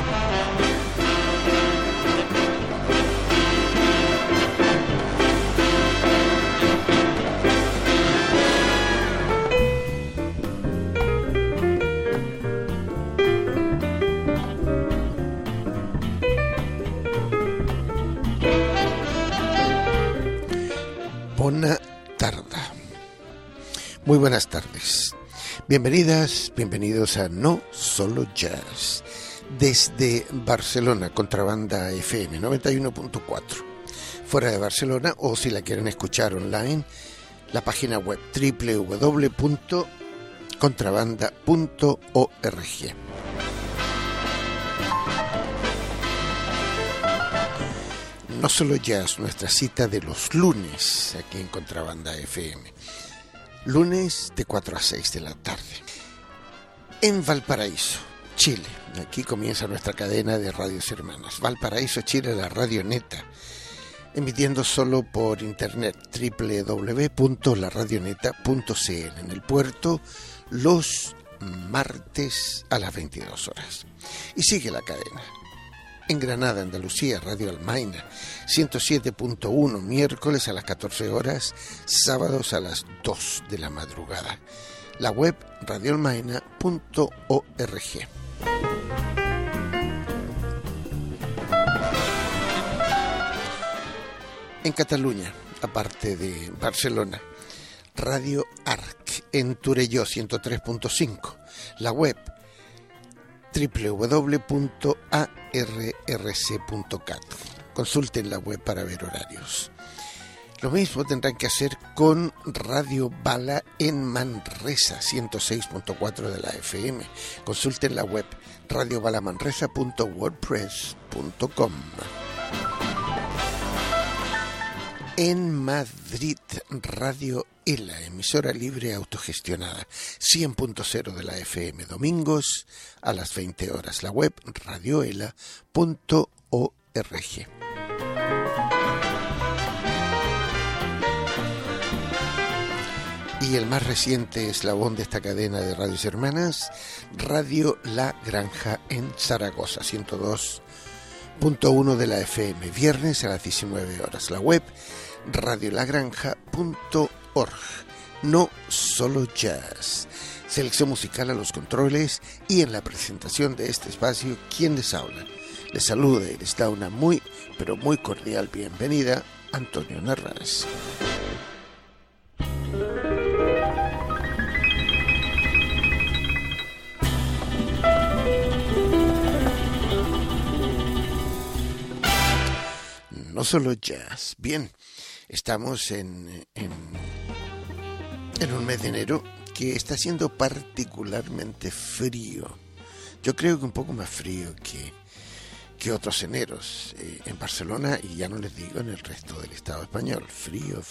Bona tarda. Muy buenas tardes. Bienvenidas, bienvenidos a No Solo Jazz. Desde Barcelona, Contrabanda FM 91.4. Fuera de Barcelona, o si la quieren escuchar online, la página web www.contrabanda.org. No Solo Jazz, nuestra cita de los lunes aquí en Contrabanda FM. Lunes de 4 a 6 de la tarde. En Valparaíso, Chile. Aquí comienza nuestra cadena de radios hermanas. Valparaíso, Chile, la Radio Neta. Emitiendo solo por internet, www.laradioneta.cl. En el puerto, los martes a las 22 horas. Y sigue la cadena. En Granada, Andalucía, Radio Almaina, 107.1, miércoles a las 14 horas, sábados a las 2 de la madrugada. La web radioalmaina.org. En Cataluña, aparte de Barcelona, Radio Arc, en Torelló, 103.5. La web www.arrc.cat. Consulten la web para ver horarios. Lo mismo tendrán que hacer con Radio Bala en Manresa, 106.4 de la FM. Consulten la web radiobalamanresa.wordpress.com. En Madrid, Radio ELA, emisora libre autogestionada, 100.0 de la FM, domingos a las 20 horas. La web radioela.org. Y el más reciente eslabón de esta cadena de radios hermanas, Radio La Granja en Zaragoza, 102.1 de la FM, viernes a las 19 horas. La web radiolagranja.org. No Solo Jazz. Selección musical a los controles y en la presentación de este espacio, ¿quién les habla? Les saluda y les da una muy, pero muy cordial bienvenida, Antonio Narváez. No Solo Jazz. Bien, estamos en un mes de enero que está siendo particularmente frío. Yo creo que un poco más frío que otros eneros en Barcelona, y ya no les digo en el resto del Estado español. Frío.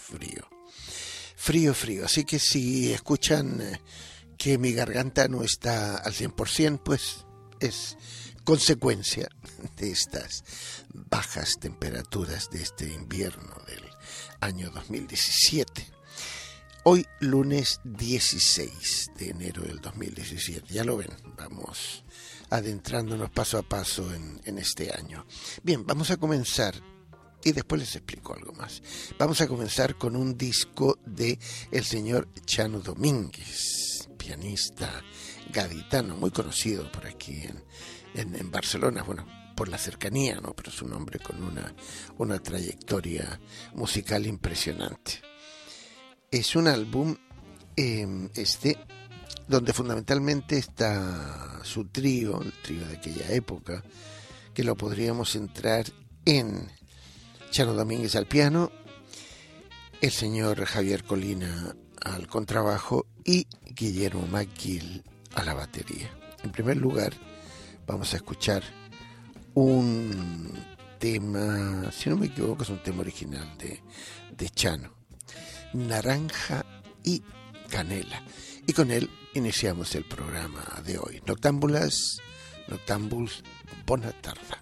Así que si escuchan que mi garganta no está al 100%, pues es consecuencia de estas bajas temperaturas de este invierno del año 2017. Hoy, lunes 16 de enero del 2017. Ya lo ven, vamos adentrándonos paso a paso en este año. Bien, vamos a comenzar, y después les explico algo más. Vamos a comenzar con un disco de el señor Chano Domínguez, pianista gaditano, muy conocido por aquí en Barcelona, bueno, por la cercanía, ¿no? Pero es un hombre con una trayectoria musical impresionante. Es un álbum donde fundamentalmente está su trío, el trío de aquella época, que lo podríamos centrar en Chano Domínguez al piano, el señor Javier Colina al contrabajo y Guillermo McGill a la batería. En primer lugar, vamos a escuchar un tema, si no me equivoco, es un tema original de Chano, Naranja y Canela. Y con él iniciamos el programa de hoy. Noctámbuls, bona tarda.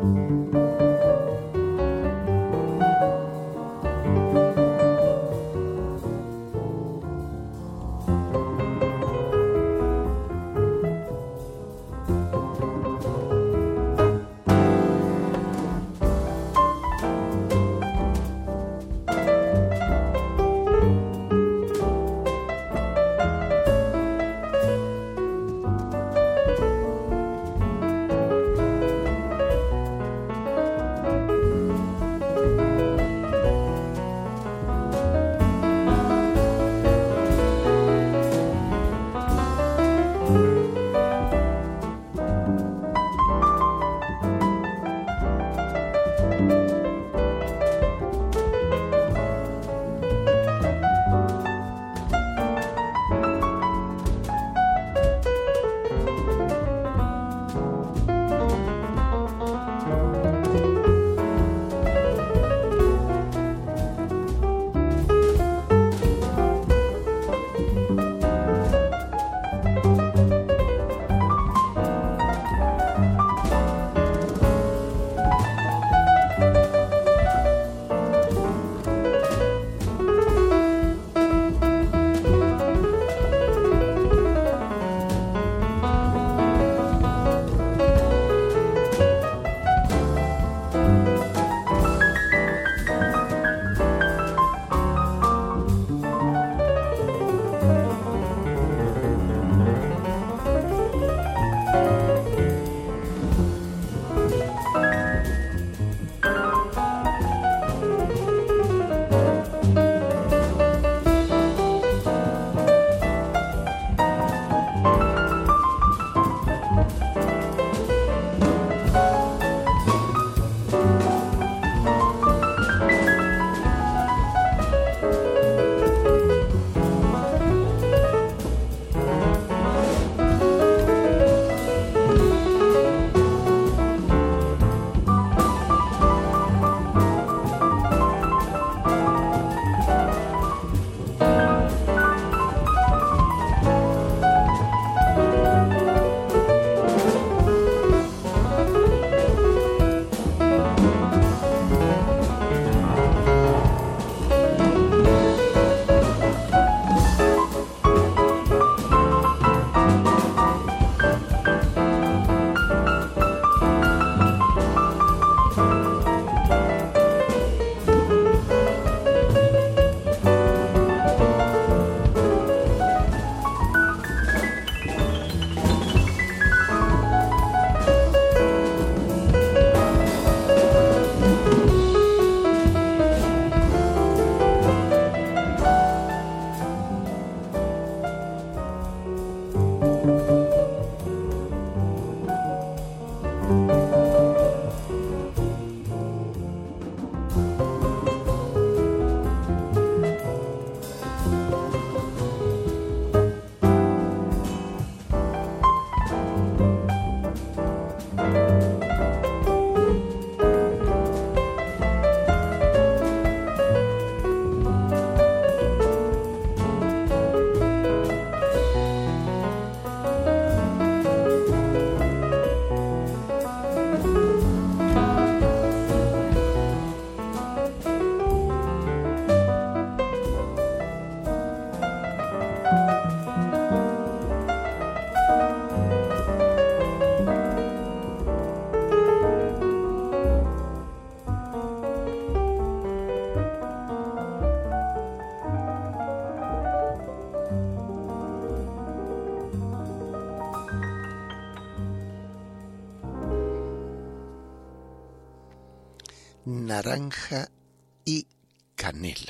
Naranja y Canela,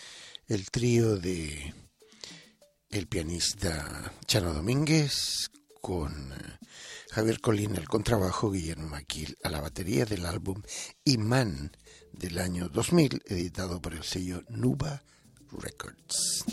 el trío de el pianista Chano Domínguez con Javier Colín al contrabajo, Guillermo Maquil a la batería, del álbum Imán del año 2000, editado por el sello Nuba Records.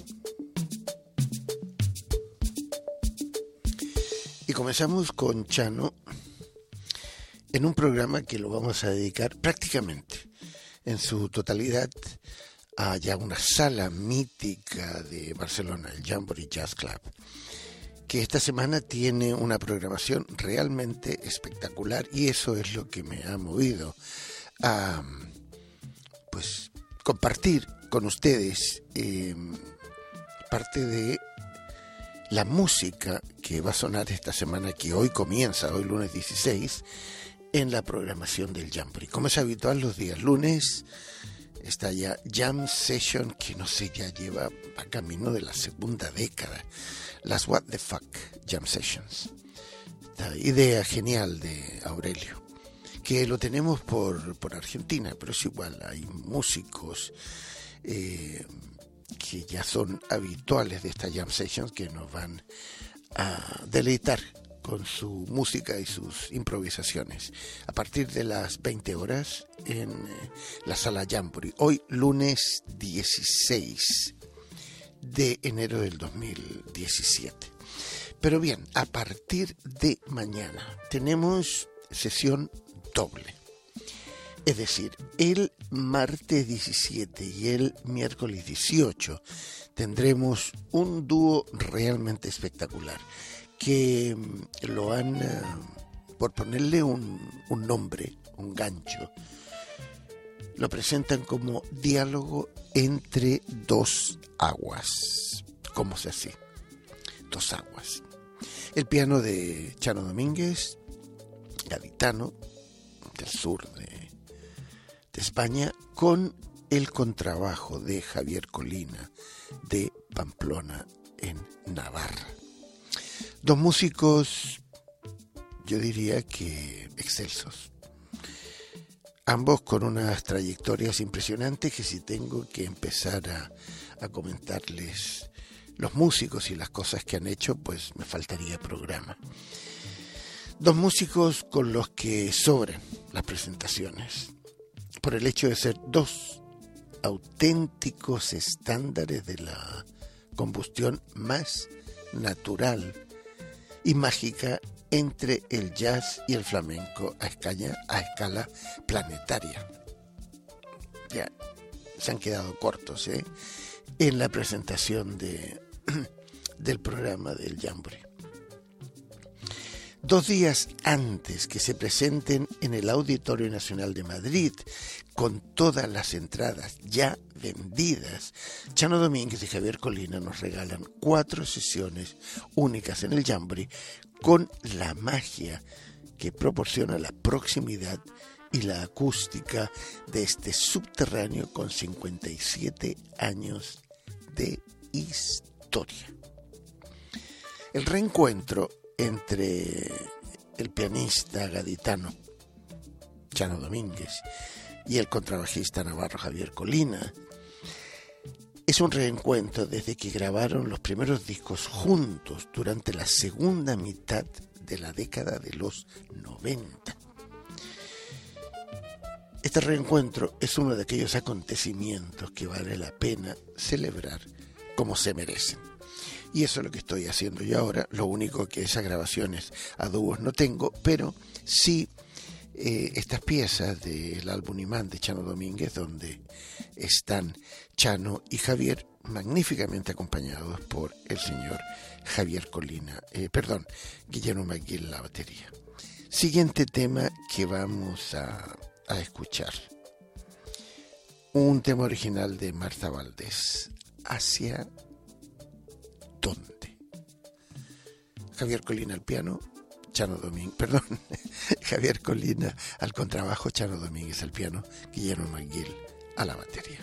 Y comenzamos con Chano en un programa que lo vamos a dedicar prácticamente en su totalidad a ya una sala mítica de Barcelona, el Jamboree Jazz Club. que esta semana tiene una programación realmente espectacular, y eso es lo que me ha movido a pues compartir con ustedes parte de la música que va a sonar esta semana, que hoy comienza, hoy lunes 16, en la programación del Jamboree. Como es habitual, los días lunes está ya Jam Session, que no sé, ya va camino de la segunda década. Las What the Fuck Jam Sessions. Esta idea genial de Aurelio, que lo tenemos por Argentina, pero es igual, hay músicos que ya son habituales de estas Jam Sessions, que nos van a deleitar con su música y sus improvisaciones a partir de las 20 horas en la Sala Jamboree. Hoy lunes 16 de enero del 2017. Pero bien, a partir de mañana tenemos sesión doble. Es decir, el martes 17 y el miércoles 18 tendremos un dúo realmente espectacular, que lo han, por ponerle un nombre, un gancho, lo presentan como diálogo entre dos aguas. ¿Cómo se hace? Dos aguas. El piano de Chano Domínguez, gaditano, del sur de España, con el contrabajo de Javier Colina, de Pamplona, en Navarra. Dos músicos, yo diría que excelsos. Ambos con unas trayectorias impresionantes, que si tengo que empezar a comentarles los músicos y las cosas que han hecho, pues me faltaría programa. Dos músicos con los que sobran las presentaciones, por el hecho de ser dos auténticos estándares de la combustión más natural y mágica entre el jazz y el flamenco a escala planetaria. Ya se han quedado cortos en la presentación del programa del Jamboree. 2 días antes que se presenten en el Auditorio Nacional de Madrid, con todas las entradas ya vendidas, Chano Domínguez y Javier Colina nos regalan 4 sesiones únicas en el Jamboree, con la magia que proporciona la proximidad y la acústica de este subterráneo con 57 años de historia. El reencuentro entre el pianista gaditano Chano Domínguez y el contrabajista navarro Javier Colina es un reencuentro desde que grabaron los primeros discos juntos durante la segunda mitad de la década de los 90. Este reencuentro es uno de aquellos acontecimientos que vale la pena celebrar como se merecen. Y eso es lo que estoy haciendo yo ahora. Lo único que esas grabaciones a dúos no tengo, pero sí estas piezas del álbum Imán de Chano Domínguez, donde están Chano y Javier magníficamente acompañados por el señor Javier Colina, Guillermo McGill en la batería. Siguiente tema que vamos a escuchar. Un tema original de Marta Valdés, ¿Hacia dónde? Javier Colina al piano, Javier Colina al contrabajo, Chano Domínguez al piano, Guillermo McGill a la batería.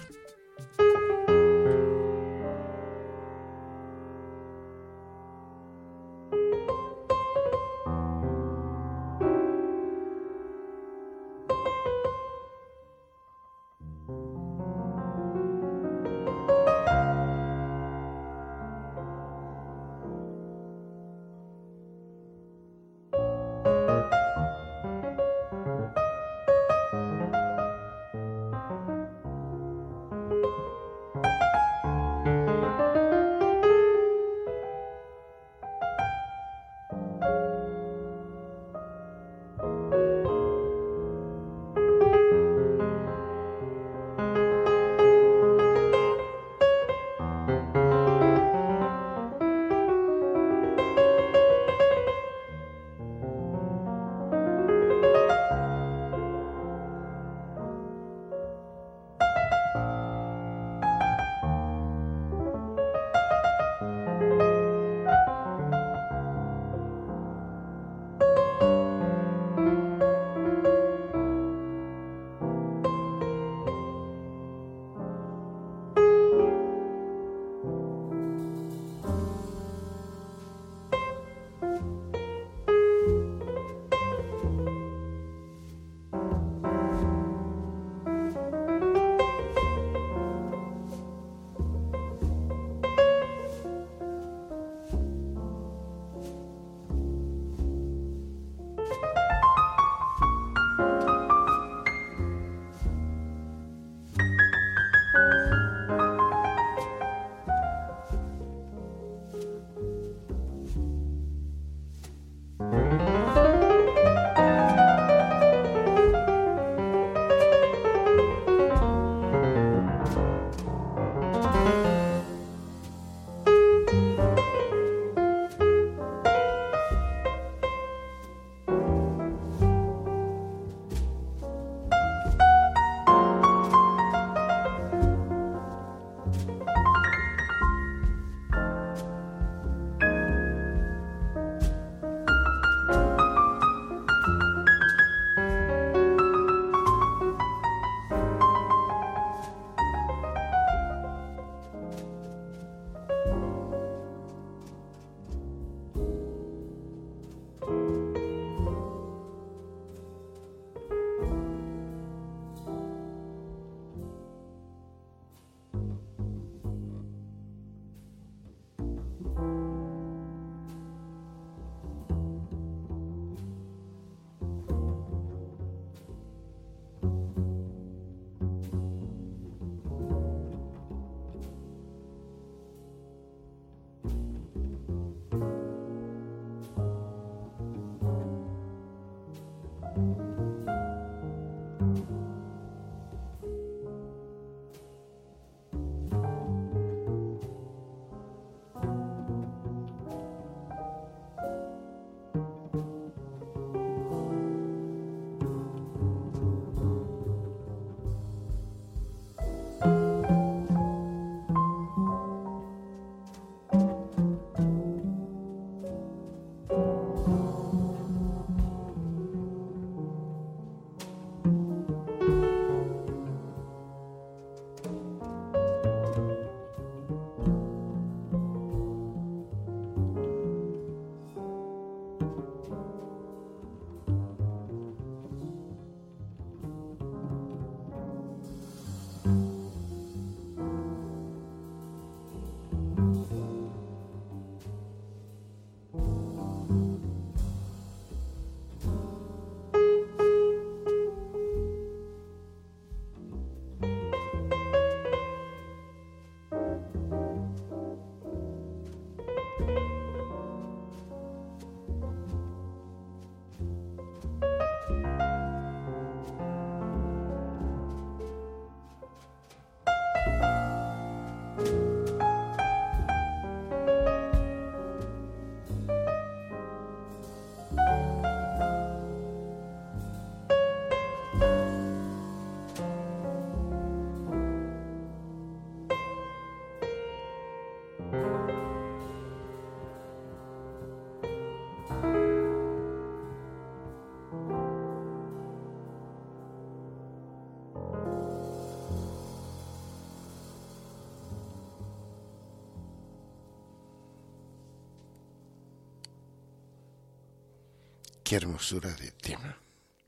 Qué hermosura de tema.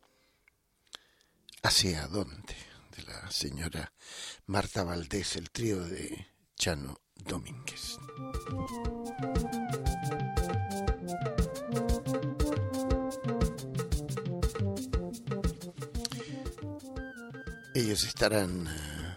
¿Hacia dónde? De la señora Marta Valdés, el trío de Chano Domínguez. Ellos estarán,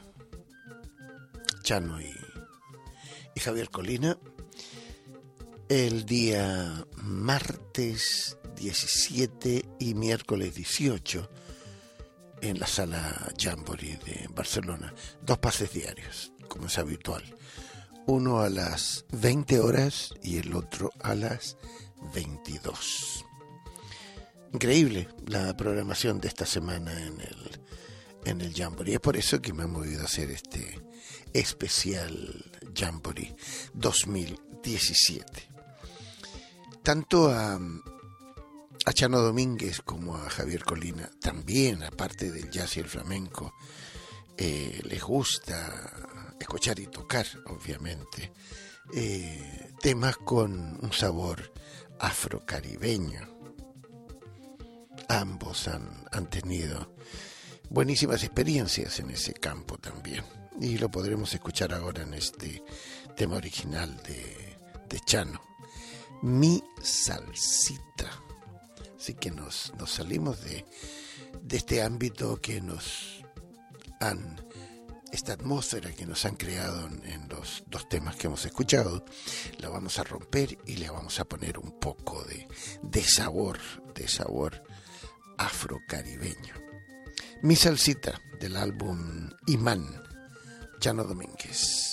Chano y Javier Colina, el día martes 17 y miércoles 18 en la sala Jamboree de Barcelona. 2 pases diarios, como es habitual. Uno a las 20 horas y el otro a las 22. Increíble la programación de esta semana en el Jamboree. Es por eso que me he movido a hacer este especial Jamboree 2017. Tanto a Chano Domínguez como a Javier Colina, también, aparte del jazz y el flamenco, les gusta escuchar y tocar, obviamente, temas con un sabor afrocaribeño. Ambos han tenido buenísimas experiencias en ese campo también, y lo podremos escuchar ahora en este tema original de Chano, Mi Salsita. Así que nos salimos de este ámbito que esta atmósfera que nos han creado en los 2 temas que hemos escuchado, la vamos a romper y le vamos a poner un poco de sabor afrocaribeño. Mi Salsita, del álbum Imán, Chano Domínguez.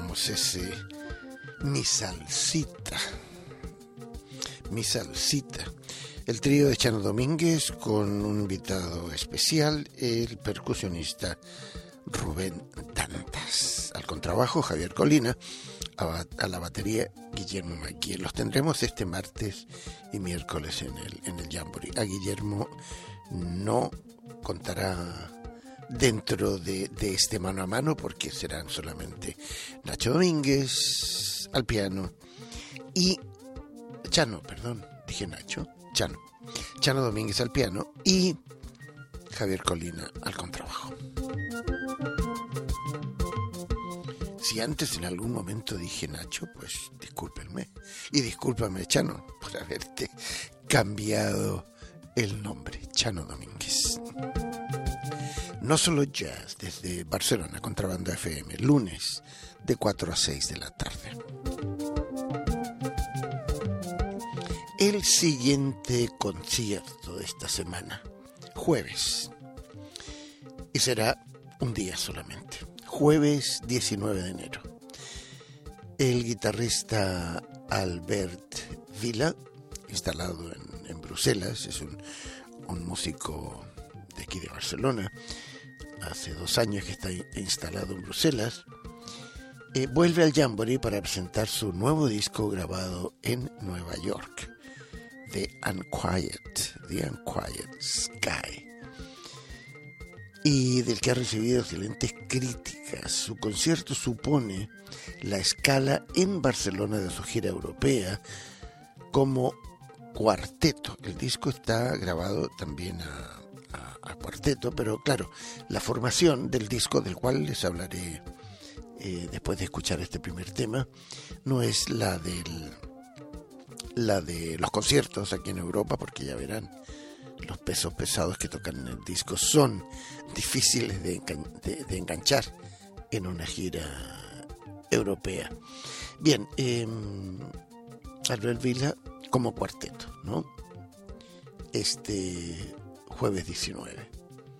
escuchamos ese Mi Salsita. Mi Salsita. El trío de Chano Domínguez con un invitado especial, el percusionista Rubén Dantas. Al contrabajo, Javier Colina. A la batería, Guillermo Maquiel. Los tendremos este martes y miércoles en el Jamboree. A Guillermo no contará dentro de este mano a mano porque serán solamente Nacho Domínguez al piano y Chano Domínguez al piano y Javier Colina al contrabajo. Si antes en algún momento dije Nacho, pues discúlpenme. Y discúlpame, Chano, por haberte cambiado el nombre. Chano Domínguez. No solo jazz, desde Barcelona, Contrabanda FM, lunes de 4 a 6 de la tarde. El siguiente concierto de esta semana, jueves, y será un día solamente. Jueves 19 de enero. El guitarrista Albert Vila, instalado en Bruselas, es un músico de aquí de Barcelona, hace 2 años que está instalado en Bruselas, vuelve al Jamboree para presentar su nuevo disco grabado en Nueva York, The Unquiet Sky, y del que ha recibido excelentes críticas. Su concierto supone la escala en Barcelona de su gira europea como cuarteto. El disco está grabado también a cuarteto, pero claro, la formación del disco, del cual les hablaré después de escuchar este primer tema, no es la de los conciertos aquí en Europa, porque ya verán, los pesos pesados que tocan en el disco son difíciles de enganchar en una gira europea. Bien, Albert Vila como cuarteto, ¿no? Este jueves 19.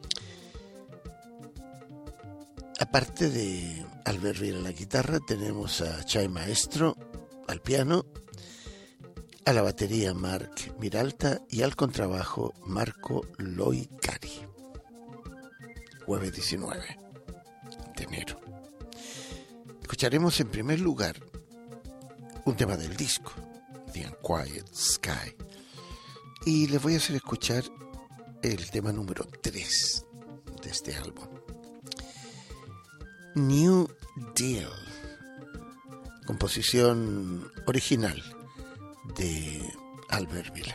Aparte de Albert Vila a la guitarra, tenemos a Chay Maestro al piano, a la batería Marc Miralta y al contrabajo Marco Loicari. Jueves 19 de enero. Escucharemos en primer lugar un tema del disco, The Unquiet Sky, y les voy a hacer escuchar el tema número 3 de este álbum, New Deal, composición original de Albert Vila.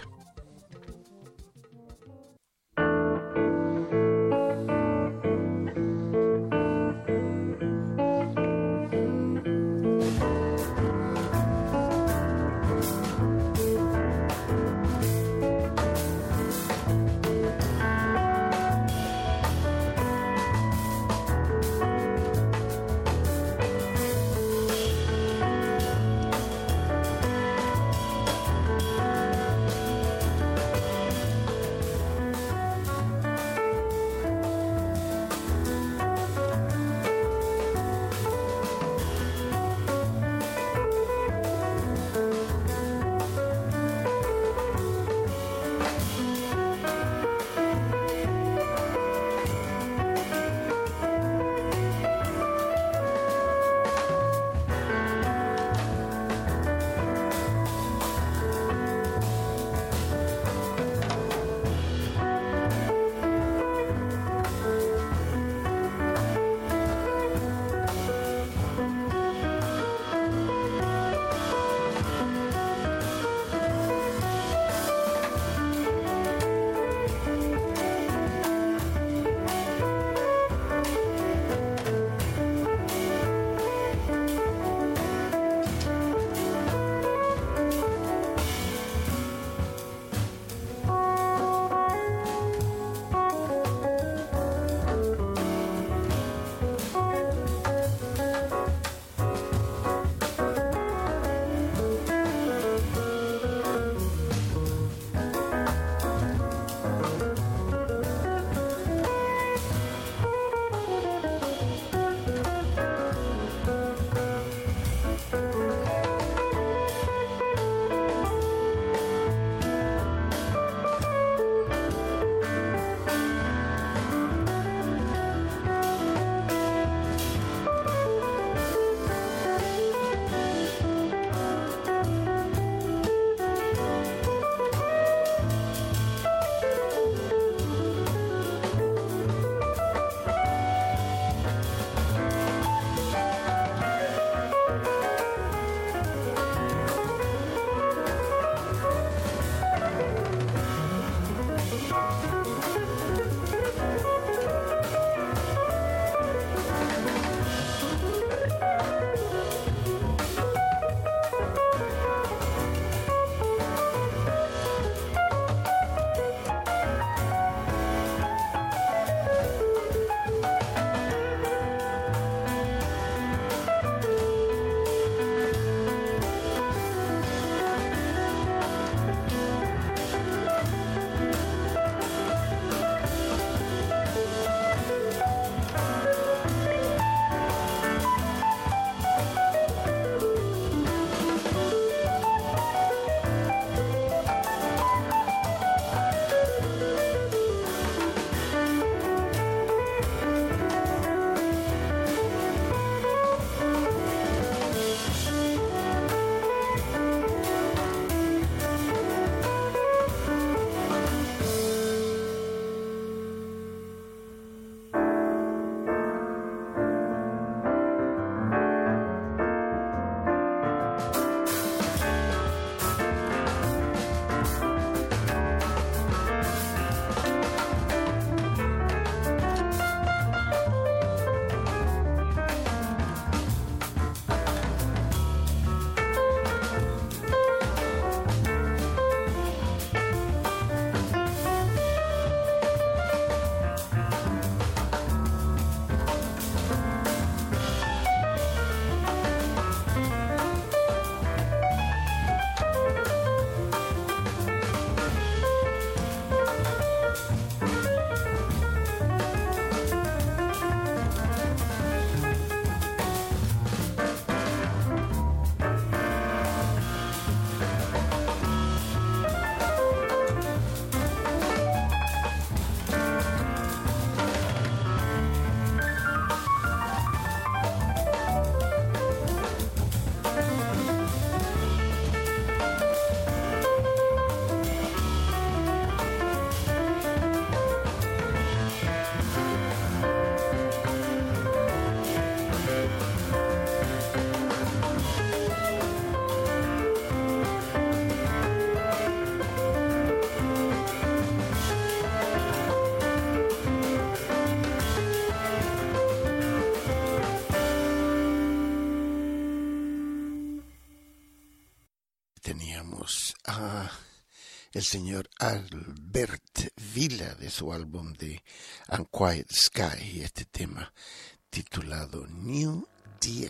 escuchamos a el señor Albert Vila de su álbum de Unquiet Sky y este tema titulado New Deal.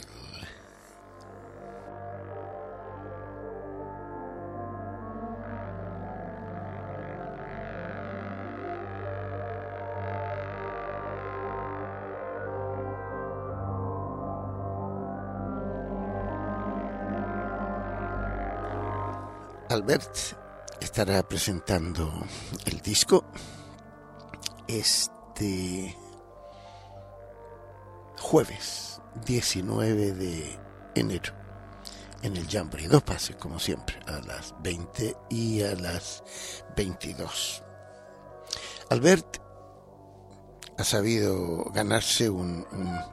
Albert estará presentando el disco este jueves 19 de enero en el Jamboree. 2 pases, como siempre, a las 20 y a las 22. Albert ha sabido ganarse un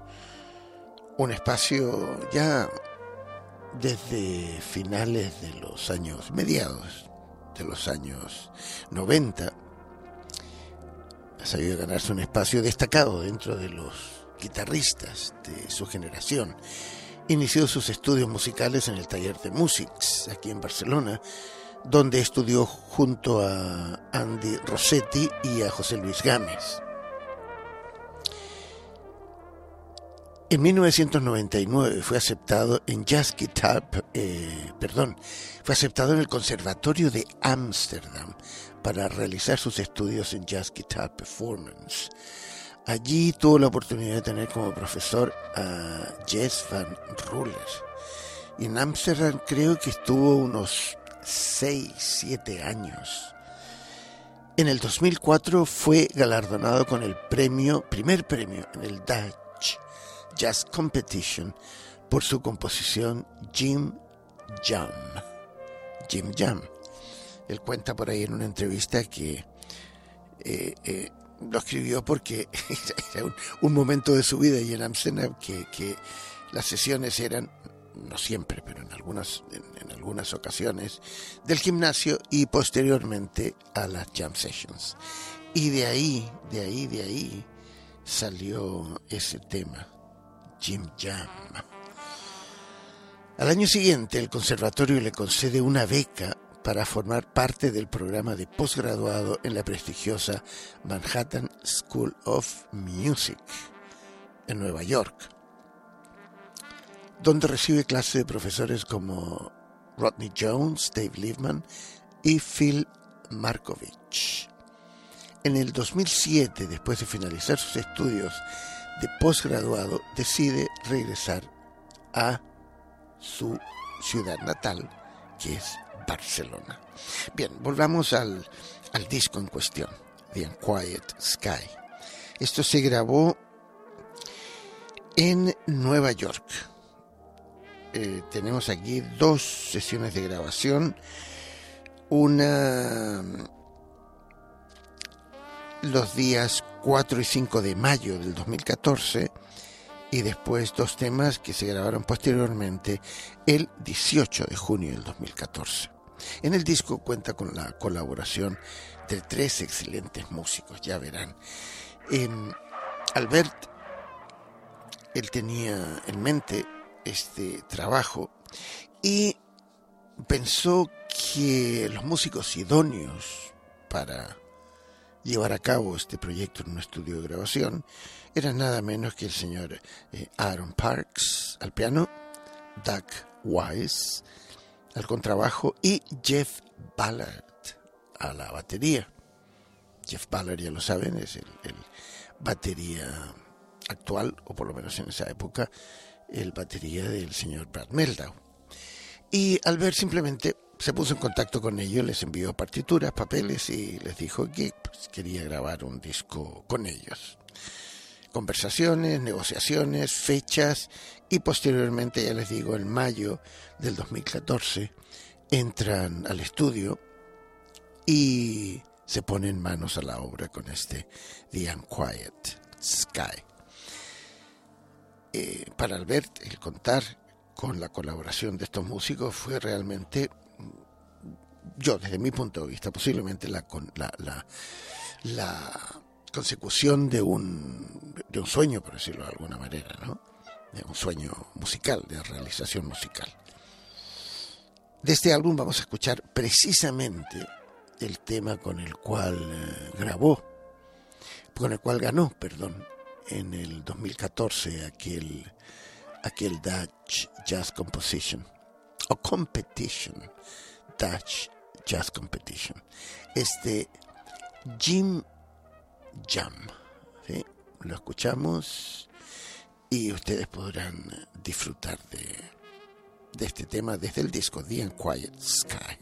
espacio ya desde finales de los años, mediados de los años 90, ha sabido ganarse un espacio destacado dentro de los guitarristas de su generación. Inició sus estudios musicales en el taller de Musics, aquí en Barcelona, donde estudió junto a Andy Rossetti y a José Luis Gámez. En 1999 fue aceptado en fue aceptado en el Conservatorio de Ámsterdam para realizar sus estudios en Jazz Guitar Performance. Allí tuvo la oportunidad de tener como profesor a Jess Van Ruller. Y en Ámsterdam creo que estuvo unos 6-7 años. En el 2004 fue galardonado con el primer premio en el Dutch Jazz Competition por su composición Jim Jam. Él cuenta por ahí en una entrevista que lo escribió porque era un momento de su vida y en Amsterdam que las sesiones eran, no siempre, pero en algunas ocasiones, del gimnasio y posteriormente a las jam sessions. Y de ahí salió ese tema, Jim Jam. Al año siguiente, el conservatorio le concede una beca para formar parte del programa de posgraduado en la prestigiosa Manhattan School of Music en Nueva York, donde recibe clases de profesores como Rodney Jones, Dave Liebman y Phil Markovich. En el 2007, después de finalizar sus estudios de posgraduado, decide regresar a su ciudad natal, que es Barcelona. Bien, volvamos al disco en cuestión, The Unquiet Sky. Esto se grabó en Nueva York. Tenemos aquí 2 sesiones de grabación. Una los días 4 y 5 de mayo del 2014 y después 2 temas que se grabaron posteriormente el 18 de junio del 2014. En el disco cuenta con la colaboración de 3 excelentes músicos, ya verán. Albert, él tenía en mente este trabajo y pensó que los músicos idóneos para llevar a cabo este proyecto en un estudio de grabación eran nada menos que el señor Aaron Parks al piano, Doug Wise al contrabajo y Jeff Ballard a la batería. Jeff Ballard, ya lo saben, es el batería actual, o por lo menos en esa época, el batería del señor Brad Mehldau. Y Albert simplemente se puso en contacto con ellos, les envió partituras, papeles y les dijo que quería grabar un disco con ellos. Conversaciones, negociaciones, fechas y posteriormente, ya les digo, en mayo del 2014 entran al estudio y se ponen manos a la obra con este The Unquiet Sky. Para Albert, el contar con la colaboración de estos músicos fue realmente, yo desde mi punto de vista, posiblemente la consecución de un sueño, por decirlo de alguna manera, ¿no? De un sueño musical, de realización musical. De este álbum vamos a escuchar precisamente el tema con el cual ganó, en el 2014 aquel Dutch Jazz Composition o Competition, Dutch Jazz Competition. Jim Jam, ¿sí? Lo escuchamos y ustedes podrán disfrutar de este tema desde el disco The Unquiet Sky.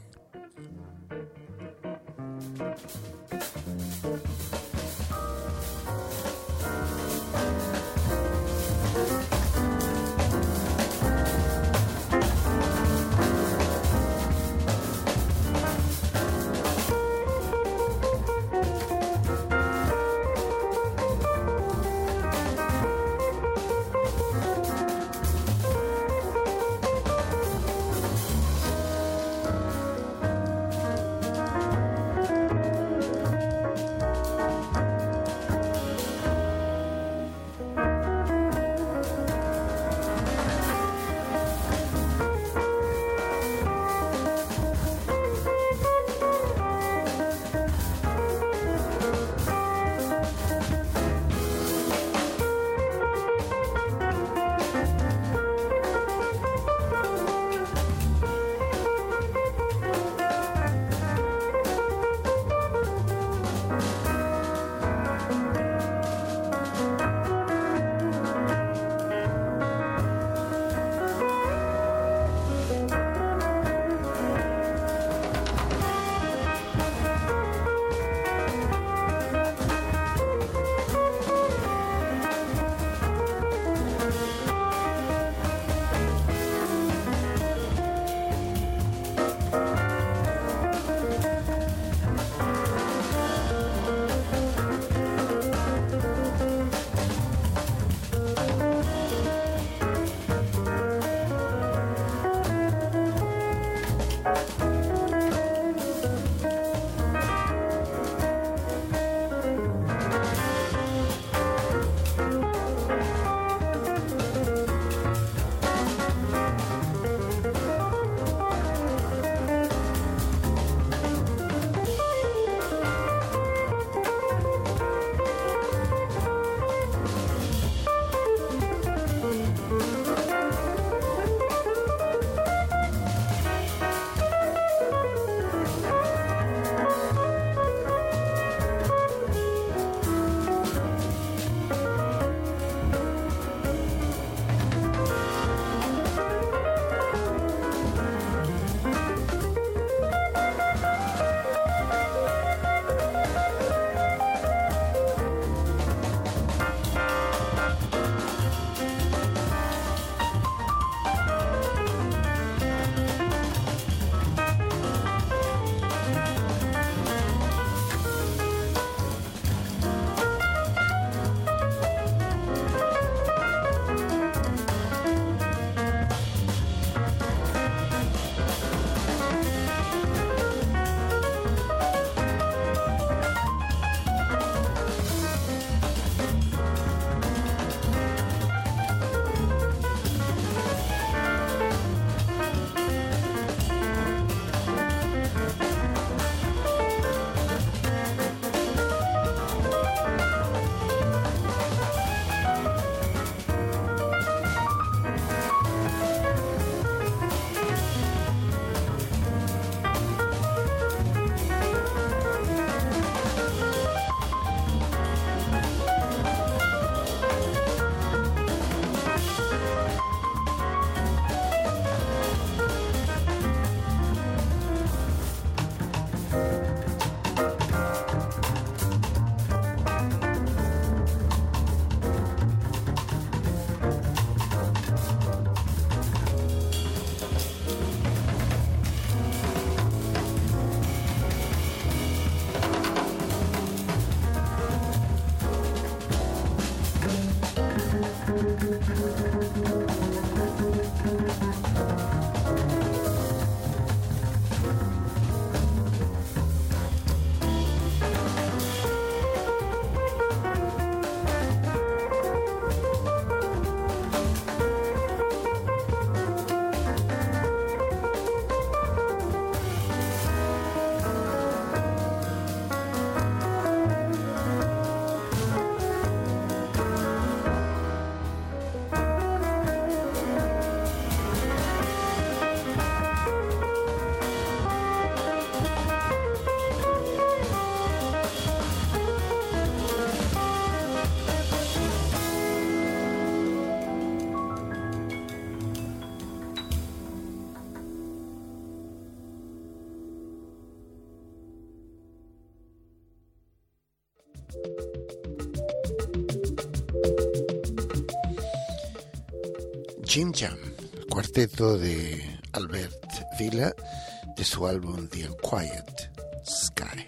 Jim Jam, el cuarteto de Albert Vila, de su álbum The Unquiet Sky.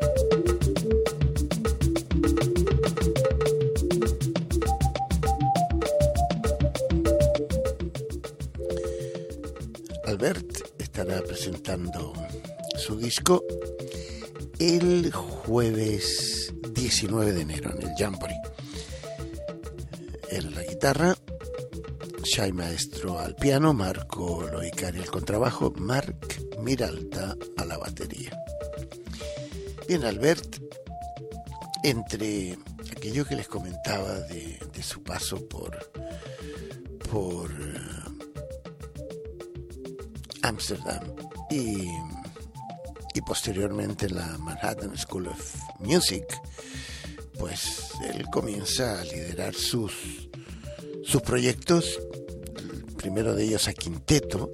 Albert estará presentando su disco el jueves 19 de enero en el Jamboree. Él a la guitarra, Shai Maestro al piano, Marco Loicari al contrabajo, Marc Miralta a la batería. Bien, Albert, entre aquello que les comentaba de su paso por Ámsterdam y posteriormente la Manhattan School of Music, pues él comienza a liderar sus proyectos, el primero de ellos a quinteto.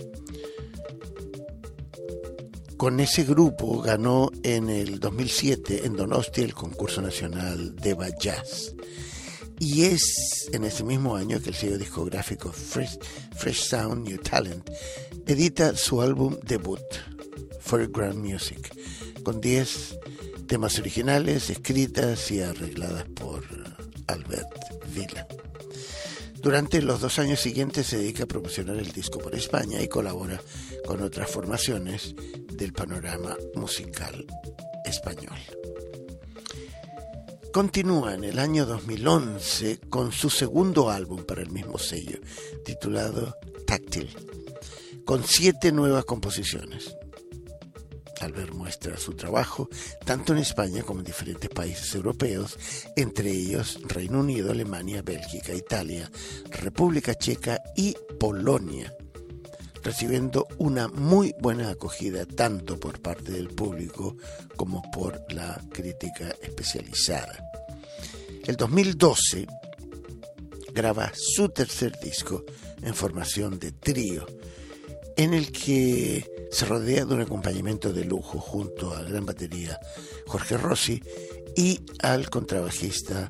Con ese grupo ganó en el 2007 en Donosti el concurso nacional Deva Jazz, y es en ese mismo año que el sello discográfico Fresh Sound New Talent edita su álbum debut, Foreground Music, con 10 temas originales escritas y arregladas por Albert Vila. Durante los 2 años siguientes se dedica a promocionar el disco por España y colabora con otras formaciones del panorama musical español. Continúa en el año 2011 con su segundo álbum para el mismo sello, titulado Táctil, con 7 nuevas composiciones. Albert muestra su trabajo tanto en España como en diferentes países europeos, entre ellos Reino Unido, Alemania, Bélgica, Italia, República Checa y Polonia, recibiendo una muy buena acogida tanto por parte del público como por la crítica especializada. El 2012 graba su tercer disco en formación de trío, en el que se rodea de un acompañamiento de lujo junto al gran batería Jorge Rossi y al contrabajista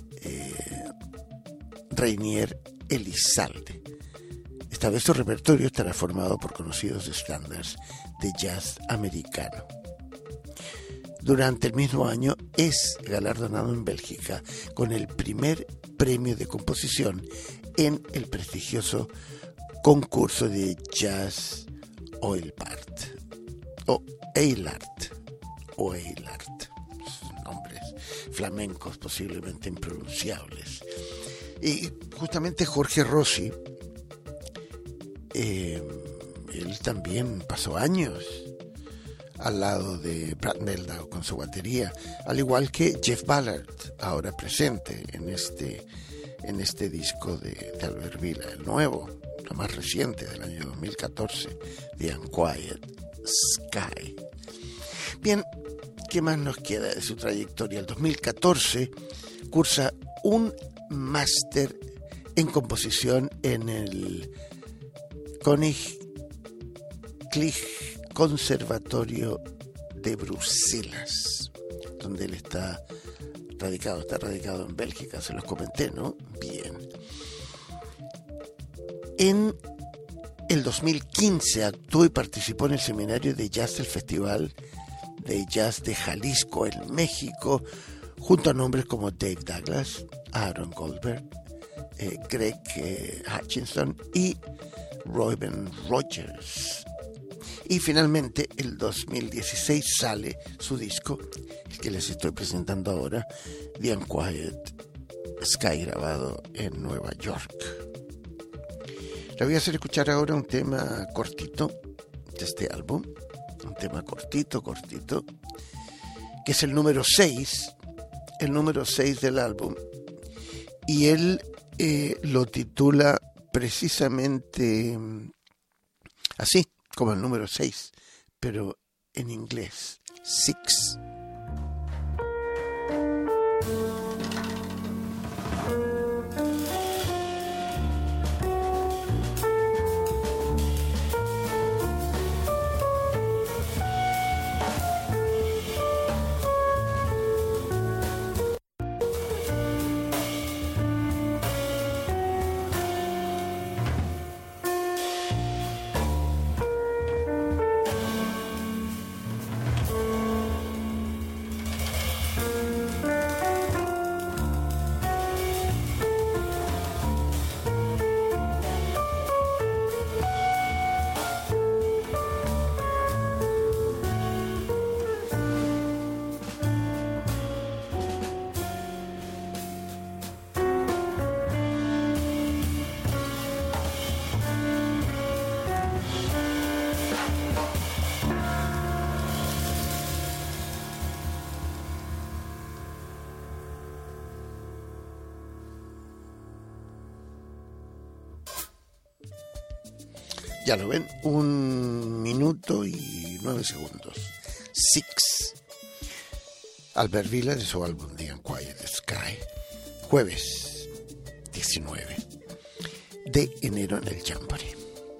Reinier Elizalde. Esta vez su repertorio estará formado por conocidos estándares de jazz americano. Durante el mismo año es galardonado en Bélgica con el primer premio de composición en el prestigioso concurso de jazz Eilart, nombres flamencos posiblemente impronunciables. Y justamente Jorge Rossi, él también pasó años al lado de Brad Mehldau con su batería, al igual que Jeff Ballard, ahora presente en este disco de Albert Vila, el nuevo, lo más reciente del año 2014, The Unquiet Sky. Bien, ¿qué más nos queda de su trayectoria? El 2014 cursa un máster en composición en el Koninklijk Conservatorio de Bruselas, donde él está radicado en Bélgica, se los comenté, ¿no? Bien. En el 2015 actuó y participó en el seminario de jazz del Festival de Jazz de Jalisco en México, junto a nombres como Dave Douglas, Aaron Goldberg, Greg Hutchinson y Robin Rogers. Y finalmente, el 2016 sale su disco, el que les estoy presentando ahora, The Unquiet Sky, grabado en Nueva York. Le voy a hacer escuchar ahora un tema cortito de este álbum, un tema cortito, que es el número 6 del álbum, y él lo titula precisamente así, como el número 6, pero en inglés, Six. Ya lo ven, 1 minuto y 9 segundos. Six. Albert Vila de su álbum The Unquiet Sky. Jueves 19 de enero en el Jamboree.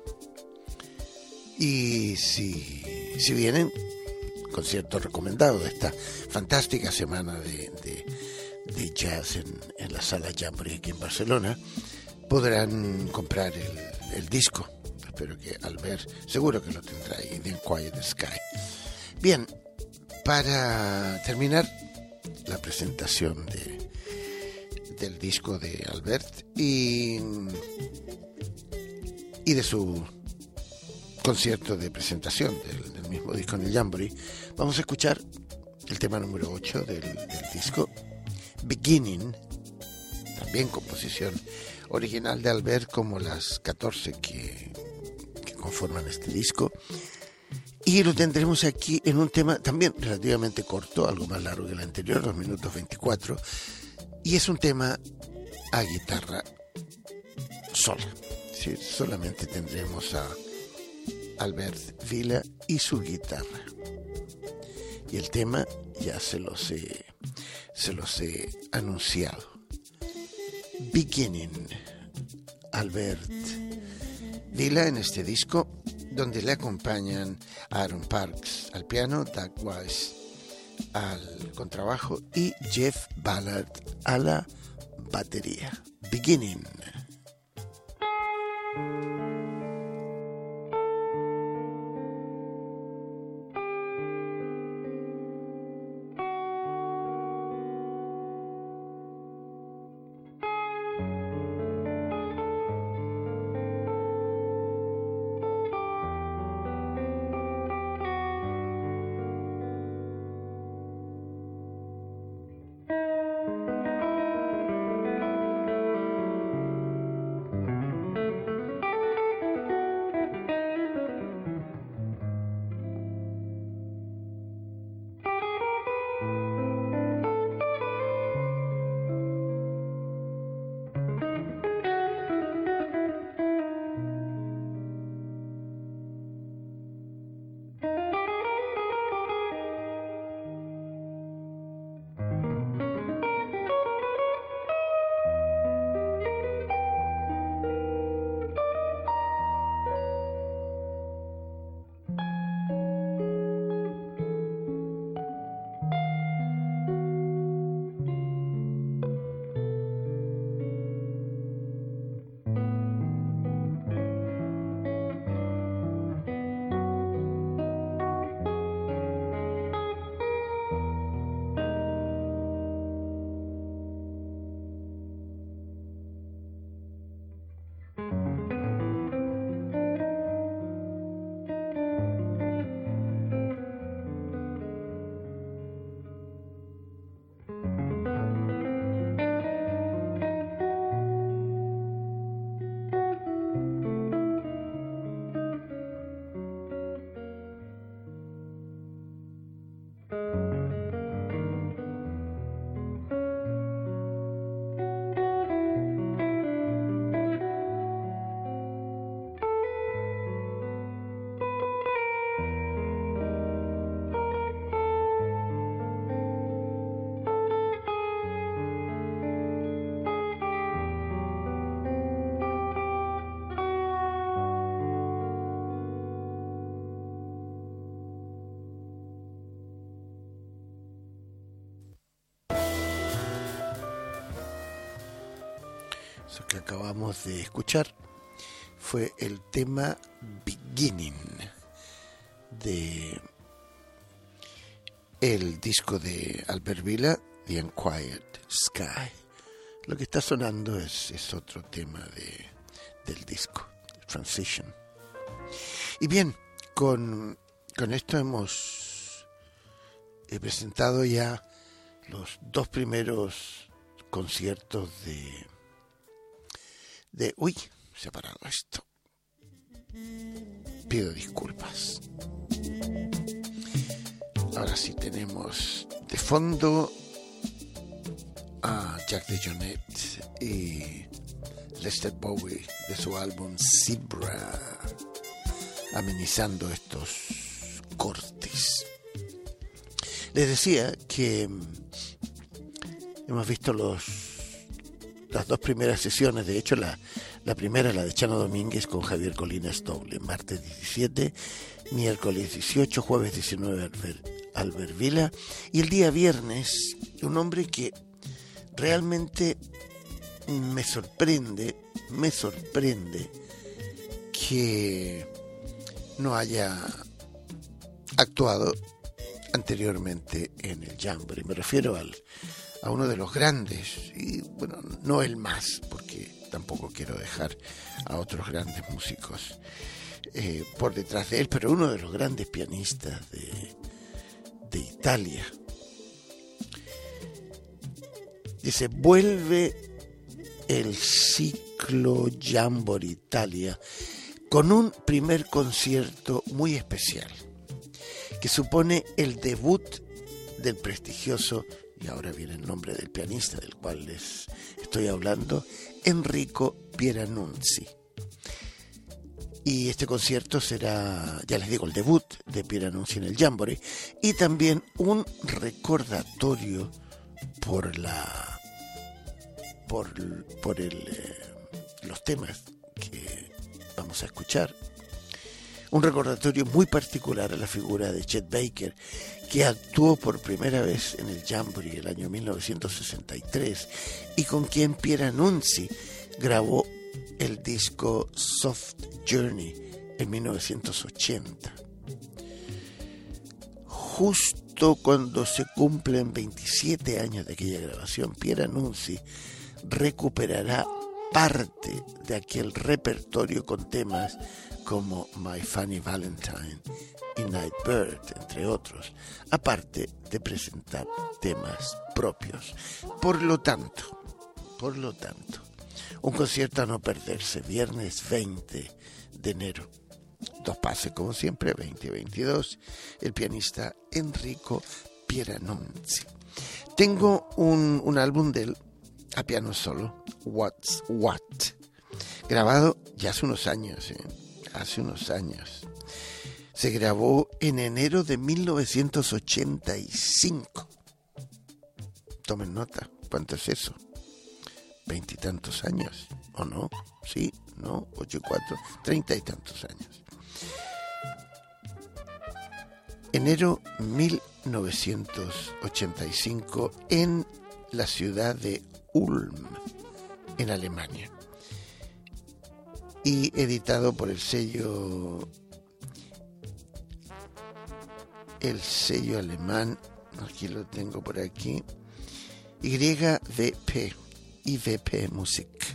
Y si vienen, concierto recomendado de esta fantástica semana de jazz en la sala Jamboree aquí en Barcelona, podrán comprar el disco. Espero que Albert seguro que lo tendrá ahí, The Unquiet Sky. Bien, para terminar la presentación del disco de Albert y de su concierto de presentación del mismo disco en el Jamboree, vamos a escuchar el tema número 8 del disco, Beginning, también composición original de Albert, como las 14 que conforman este disco. Y lo tendremos aquí en un tema también relativamente corto, algo más largo que el anterior, 2 minutos 24, y es un tema a guitarra sola. Sí, solamente tendremos a Albert Vila y su guitarra. Y el tema ya se los he anunciado. Beginning. Albert Vila en este disco, donde le acompañan Aaron Parks al piano, Doug Wise al contrabajo y Jeff Ballard a la batería. Beginning. Eso que acabamos de escuchar fue el tema Beginning de el disco de Albert Vila, The Unquiet Sky. Lo que está sonando es otro tema del disco, Transition. Y bien, con esto hemos presentado ya los 2 primeros conciertos de uy, se ha parado esto. Pido disculpas. Ahora sí tenemos de fondo a Jack DeJohnette y Lester Bowie de su álbum Zebra. amenizando estos cortes. Les decía que hemos visto las dos primeras sesiones. De hecho, la primera, la de Chano Domínguez con Javier Colina Stoble, martes 17, miércoles 18, jueves 19, Albert Vila, y el día viernes, un hombre que realmente me sorprende que no haya actuado anteriormente en el Jamboree. Me refiero a uno de los grandes, y bueno, no el más, porque tampoco quiero dejar a otros grandes músicos por detrás de él, pero uno de los grandes pianistas de Italia. Dice, vuelve el ciclo Jamboree Italia con un primer concierto muy especial, que supone el debut del prestigioso, y ahora viene el nombre del pianista del cual les estoy hablando, Enrico Pieranunzi. Y este concierto será, ya les digo, el debut de Pieranunzi en el Jamboree, y también un recordatorio por los temas que vamos a escuchar. Un recordatorio muy particular a la figura de Chet Baker, que actuó por primera vez en el Jamboree el año 1963 y con quien Pieranunzi grabó el disco Soft Journey en 1980. Justo cuando se cumplen 27 años de aquella grabación, Pieranunzi recuperará parte de aquel repertorio con temas como My Funny Valentine y Night Bird, entre otros, aparte de presentar temas propios. Por lo tanto, un concierto a no perderse, viernes 20 de enero. Dos pases, como siempre, 20 y 22, el pianista Enrico Pieranunzi. Tengo un álbum de él a piano solo, What's What, grabado ya hace unos años. Se grabó en enero de 1985. Tomen nota, ¿cuánto es eso? 20 y tantos años, ¿o no? Sí, no, 8 y 4, 30 y tantos años. Enero 1985 en la ciudad de Ulm, en Alemania, y editado por el sello alemán, aquí lo tengo por aquí, IVP Music.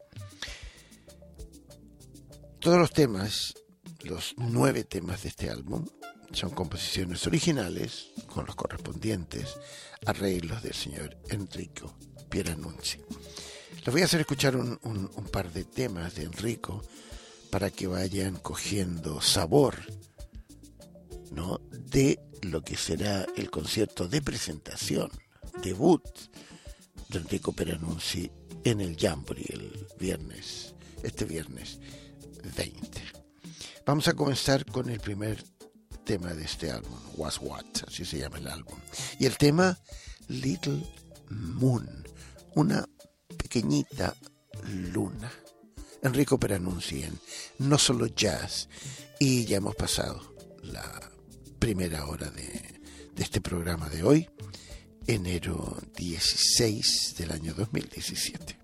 Todos los temas, los 9 temas de este álbum, son composiciones originales con los correspondientes arreglos del señor Enrico Pieranunzi. Les voy a hacer escuchar un par de temas de Enrico para que vayan cogiendo sabor, ¿no?, de lo que será el concierto de presentación, debut de Enrico Pieranunzi en el Jamboree este viernes 20. Vamos a comenzar con el primer tema de este álbum, What's What, así se llama el álbum, y el tema Little Moon, una pequeñita luna. Enrico Pieranunzi en No Solo Jazz, y ya hemos pasado la primera hora de este programa de hoy, enero 16 del año 2017.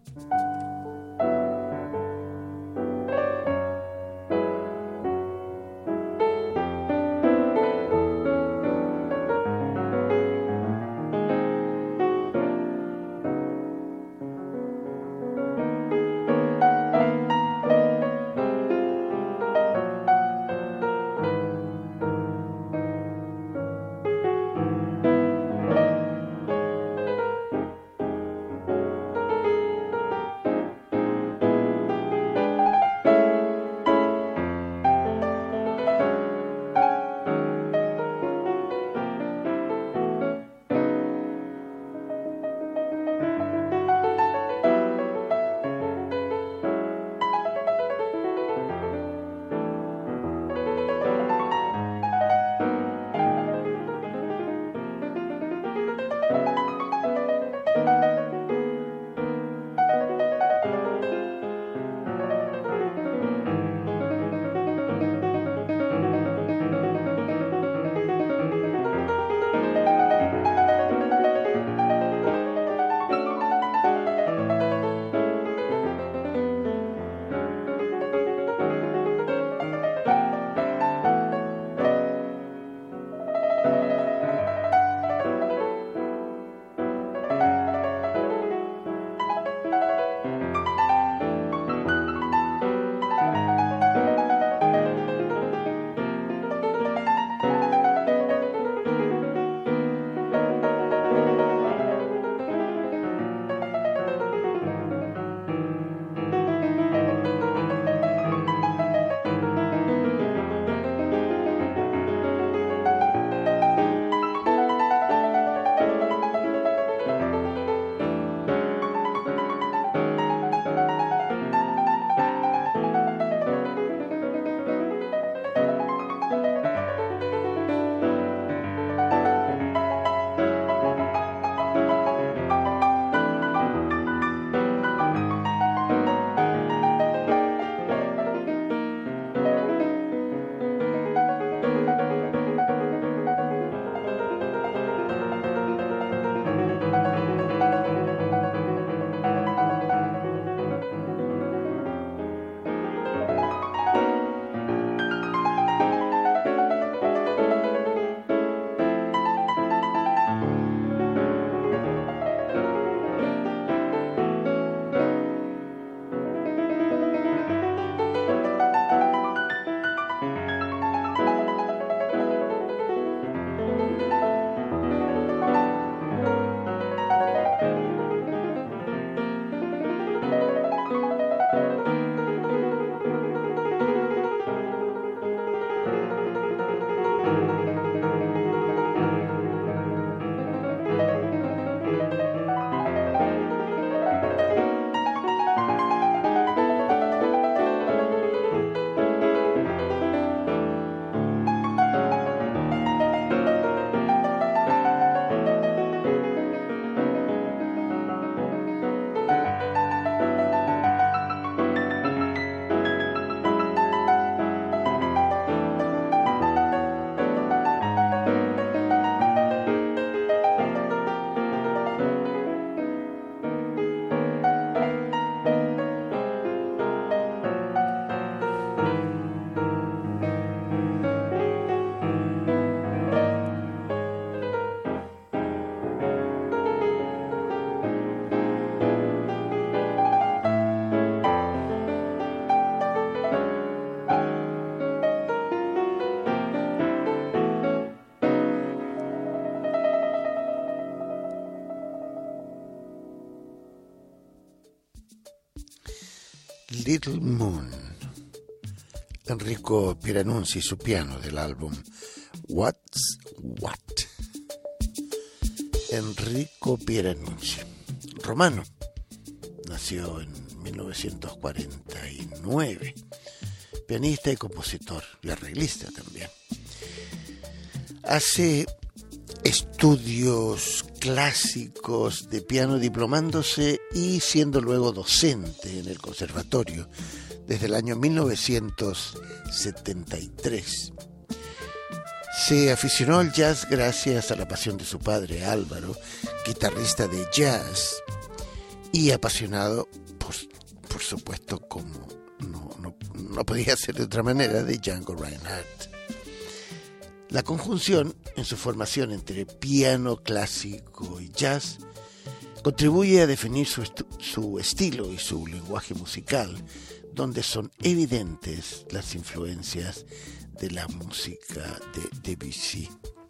Little Moon. Enrico Pieranunzi, su piano del álbum What's What. Enrico Pieranunzi, romano, nació en 1949, pianista y compositor y arreglista también. Hace estudios clásicos de piano, diplomándose y siendo luego docente en el conservatorio desde el año 1973. Se aficionó al jazz gracias a la pasión de su padre Álvaro, guitarrista de jazz y apasionado, por supuesto, como no podía ser de otra manera, de Django Reinhardt. La conjunción en su formación entre piano clásico y jazz contribuye a definir su estilo y su lenguaje musical, donde son evidentes las influencias de la música de Debussy.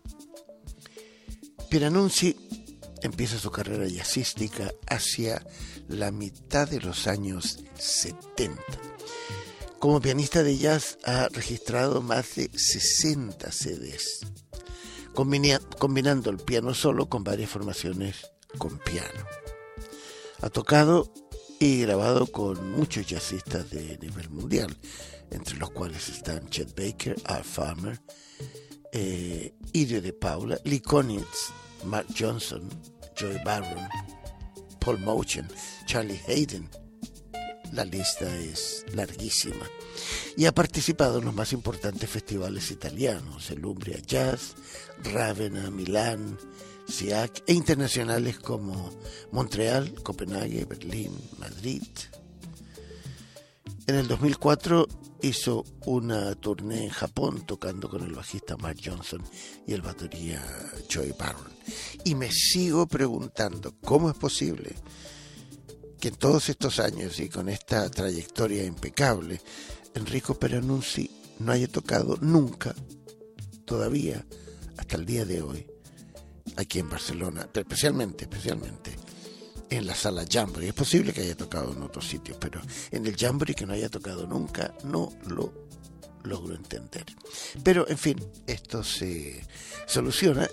Pieranunzi empieza su carrera jazzística hacia la mitad de los años 70. Como pianista de jazz ha registrado más de 60 CDs, combinando el piano solo con varias formaciones con piano. Ha tocado y grabado con muchos jazzistas de nivel mundial, entre los cuales están Chet Baker, Art Farmer, Irio de Paula, Lee Konitz, Mark Johnson, Joy Barron, Paul Mochen, Charlie Hayden. La lista es larguísima. Y ha participado en los más importantes festivales italianos, el Umbria Jazz, Ravenna, Milán, SIAC, e internacionales como Montreal, Copenhague, Berlín, Madrid. En el 2004 hizo una tournée en Japón tocando con el bajista Mark Johnson y el batería Joy Barron. Y me sigo preguntando cómo es posible que en todos estos años y con esta trayectoria impecable, Enrico Pieranunzi no haya tocado nunca, todavía, hasta el día de hoy, aquí en Barcelona, pero especialmente en la sala Jamboree. Es posible que haya tocado en otros sitios, pero en el Jamboree que no haya tocado nunca, no lo logro entender. Pero, en fin, esto se solucionará,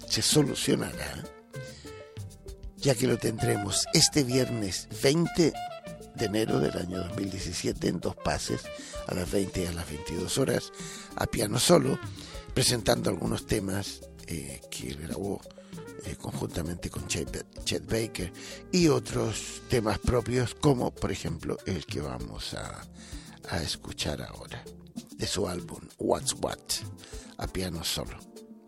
ya que lo tendremos este viernes 20 de enero del año 2017 en dos pases, a las 20 y a las 22 horas, a piano solo, presentando algunos temas que grabó conjuntamente con Chet Baker y otros temas propios, como por ejemplo el que vamos a escuchar ahora, de su álbum What's What, a piano solo.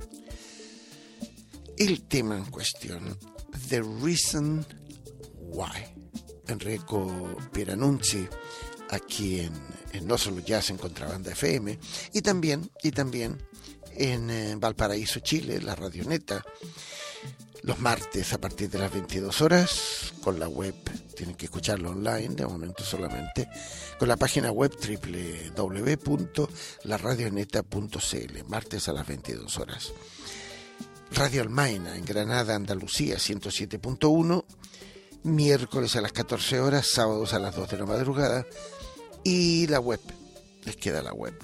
El tema en cuestión, The Reason Why. Enrico Pieranunzi, aquí en No Solo Jazz en Contrabanda FM, y también en Valparaíso, Chile, la Radioneta, los martes a partir de las 22 horas, con la web, tienen que escucharlo online, de momento solamente, con la página web www.laradioneta.cl, martes a las 22 horas. Radio Almaina, en Granada, Andalucía, 107.1, miércoles a las 14 horas, sábados a las 2 de la madrugada, y la web, les queda la web,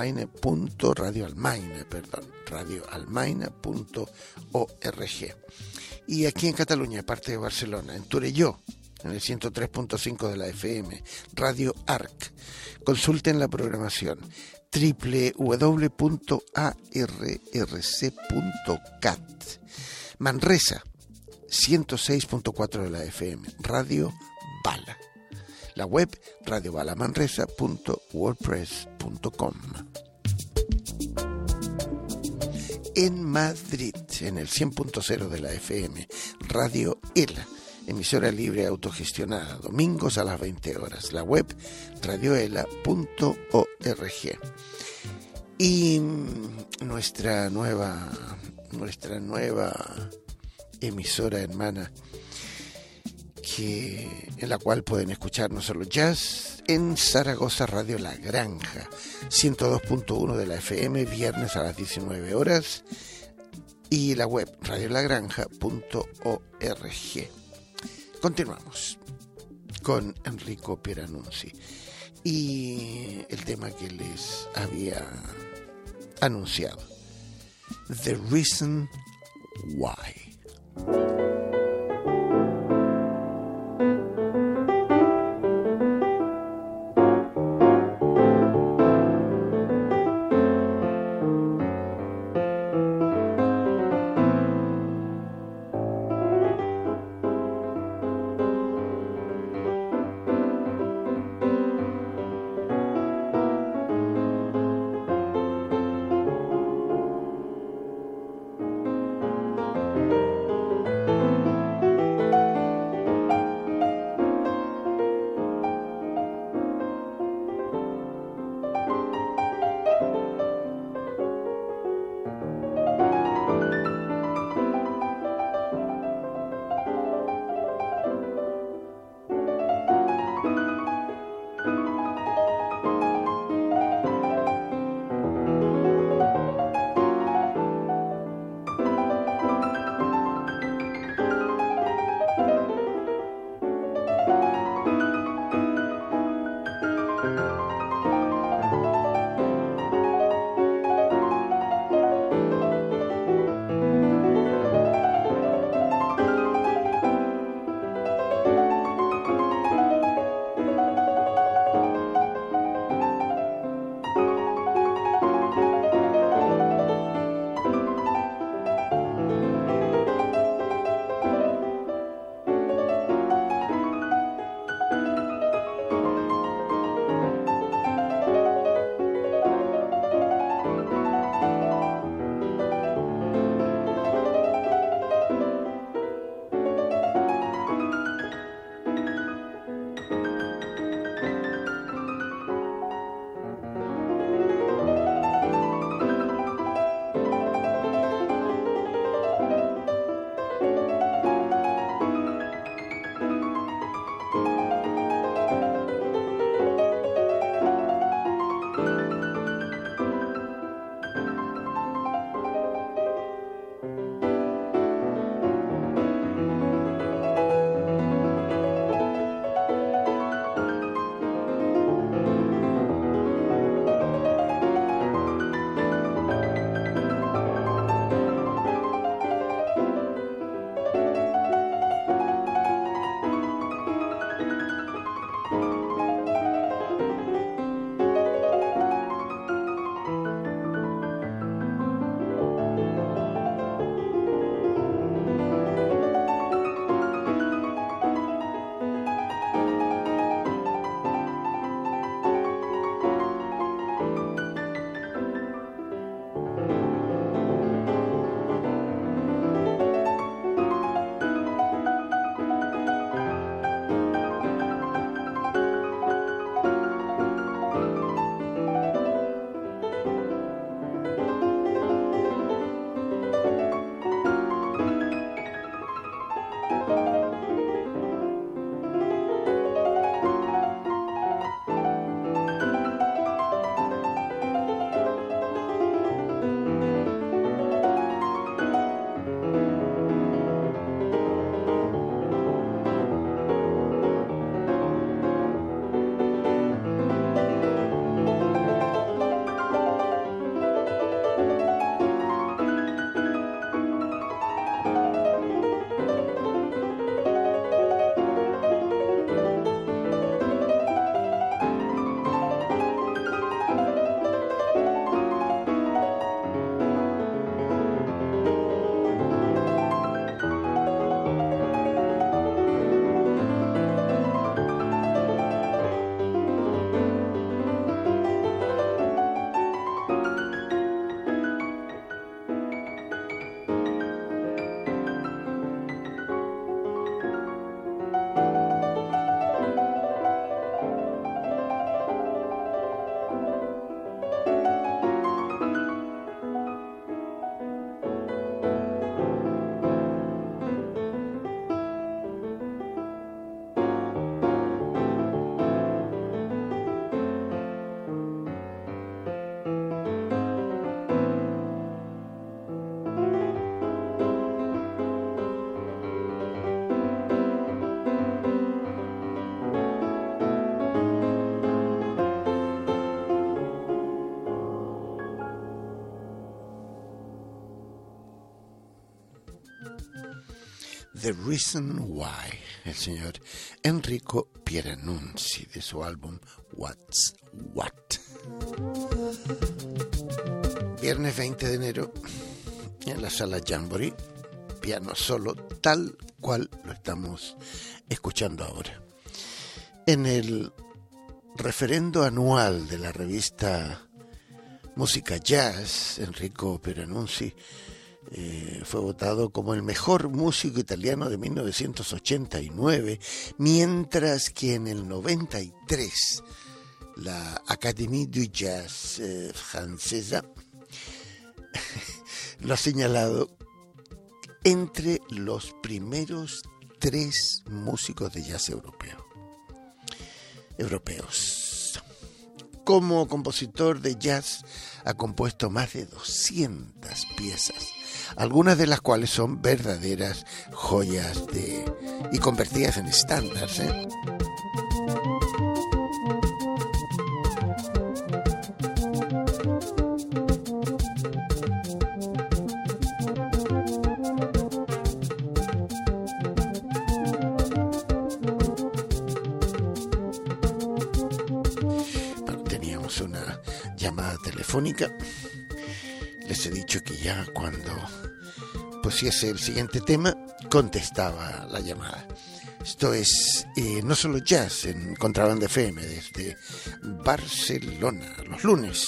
radioalmaina.org. Y aquí en Cataluña, parte de Barcelona, en Torelló, en el 103.5 de la FM, Radio Arc. Consulten la programación www.arrc.cat. Manresa, 106.4 de la FM, Radio Bala. La web radiobalamanresa.wordpress.com. En Madrid, en el 100.0 de la FM, Radio ELA, emisora libre autogestionada, domingos a las 20 horas. La web radioela.org. Y nuestra nueva emisora hermana, en la cual pueden escuchar no solo jazz, en Zaragoza, Radio La Granja, 102.1 de la FM, viernes a las 19 horas, y la web radiolagranja.org. Continuamos con Enrico Pieranunzi. Y el tema que les había anunciado, The Reason Why. The Reason Why, el señor Enrico Pieranunzi, de su álbum What's What. Viernes 20 de enero, en la sala Jamboree, piano solo, tal cual lo estamos escuchando ahora. En el referendo anual de la revista Música Jazz, Enrico Pieranunzi fue votado como el mejor músico italiano de 1989, mientras que en el 93 la Académie du Jazz francesa lo ha señalado entre los primeros 3 músicos de jazz europeos. Como compositor de jazz ha compuesto más de 200 piezas, algunas de las cuales son verdaderas joyas y convertidas en estándares, Bueno, teníamos una llamada telefónica. Les he dicho que ya cuando pusiese el siguiente tema, contestaba la llamada. Esto es No Solo Jazz en Contrabanda FM desde Barcelona, los lunes,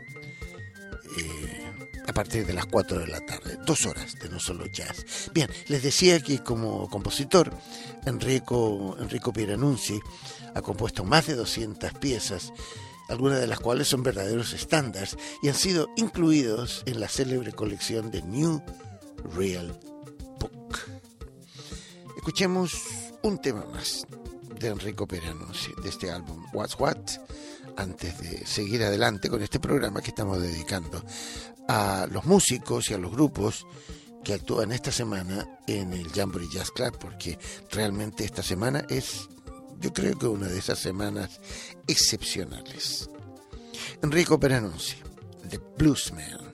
a partir de las 4 de la tarde, 2 horas de No Solo Jazz. Bien, les decía que como compositor, Enrico Pieranunzi ha compuesto más de 200 piezas, algunas de las cuales son verdaderos estándares y han sido incluidos en la célebre colección de New Real Book. Escuchemos un tema más de Enrico Pieranunzi, de este álbum What's What, antes de seguir adelante con este programa que estamos dedicando a los músicos y a los grupos que actúan esta semana en el Jamboree Jazz Club, porque realmente esta semana es, yo creo que una de esas semanas excepcionales. Enrico Pieranunzi, The Bluesman.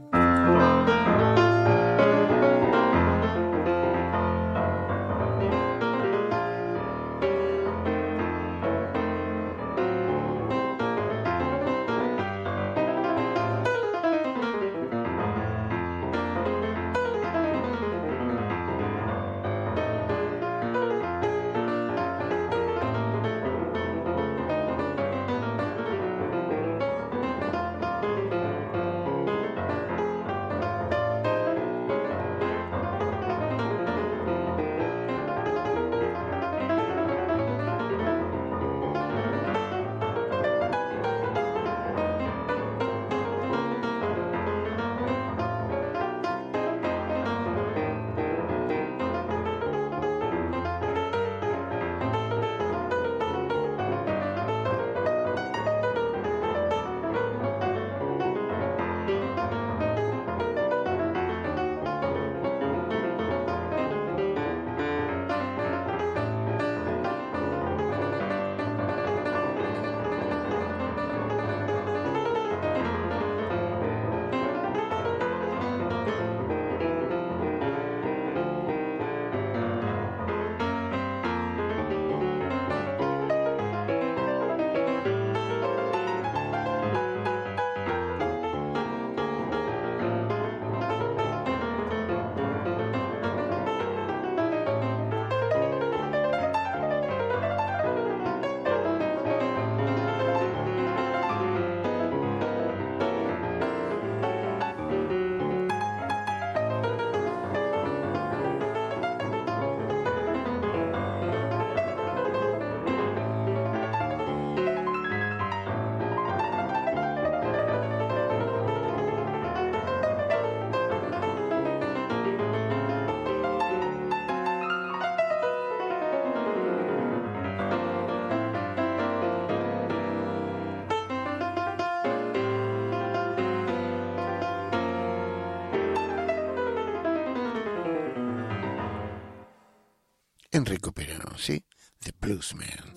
Enrico Pieranunzi, The Bluesman.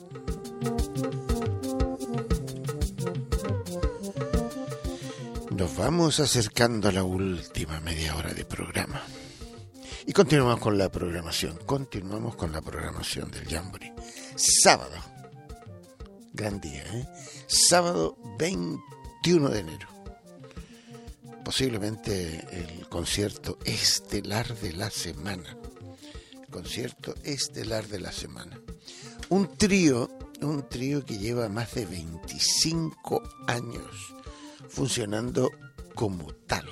Nos vamos acercando a la última media hora de programa. Y continuamos con la programación del Jamboree. Sábado, gran día, sábado 21 de enero. Posiblemente el concierto estelar de la semana. Un trío que lleva más de 25 años funcionando como tal.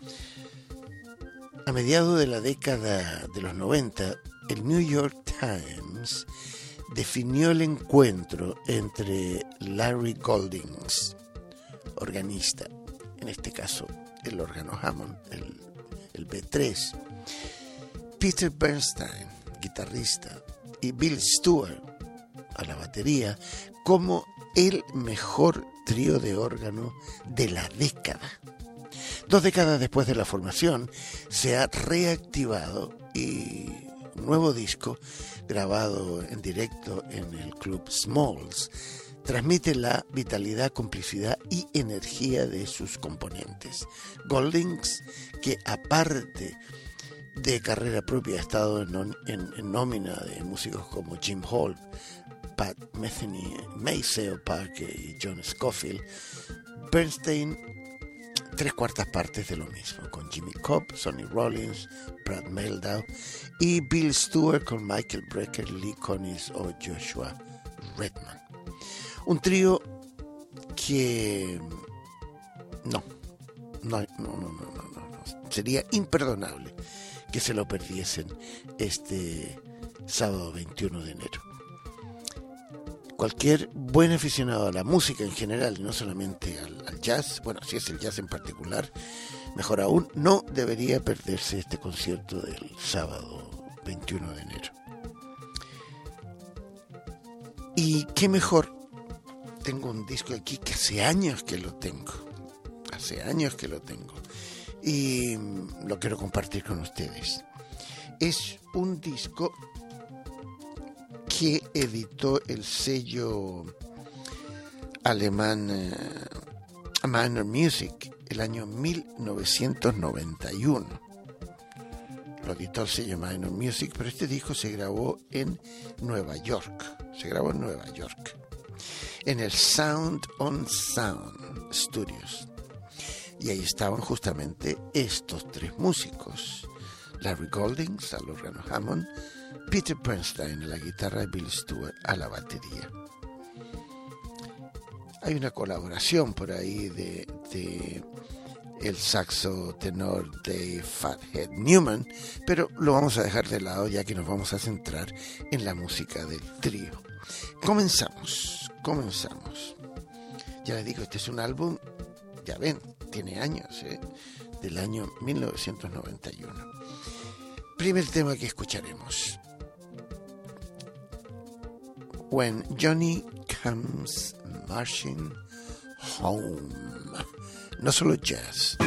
A mediados de la década de los 90, el New York Times definió el encuentro entre Larry Goldings, organista, en este caso el órgano Hammond, el B3, Peter Bernstein, guitarrista, y Bill Stewart a la batería, como el mejor trío de órgano de la década. 2 décadas después de la formación, se ha reactivado y un nuevo disco, grabado en directo en el Club Smalls, transmite la vitalidad, complicidad y energía de sus componentes. Goldings, que aparte de carrera propia ha estado en nómina de músicos como Jim Hall, Pat Metheny, Maceo Parker y John Scofield. Bernstein, 3/4 partes de lo mismo, con Jimmy Cobb, Sonny Rollins, Brad Mehldau y Bill Stewart con Michael Brecker, Lee Konitz o Joshua Redman. Un trío que no. Sería imperdonable que se lo perdiesen este sábado 21 de enero. Cualquier buen aficionado a la música en general, y no solamente al jazz, bueno, si es el jazz en particular, mejor aún, no debería perderse este concierto del sábado 21 de enero. Y qué mejor, tengo un disco aquí que hace años que lo tengo, y lo quiero compartir con ustedes. Es un disco que editó el sello alemán Minor Music el año 1991. Lo editó el sello Minor Music, pero este disco se grabó en Nueva York. En el Sound on Sound Studios. Y ahí estaban justamente estos 3 músicos: Larry Goldings al órgano Hammond, Peter Bernstein a la guitarra y Bill Stewart a la batería. Hay una colaboración por ahí de el saxo tenor de Fathead Newman, pero lo vamos a dejar de lado ya que nos vamos a centrar en la música del trío. Comenzamos. Ya les digo, este es un álbum, ya ven, tiene años, del año 1991. Primer tema que escucharemos: When Johnny Comes Marching Home. No solo jazz.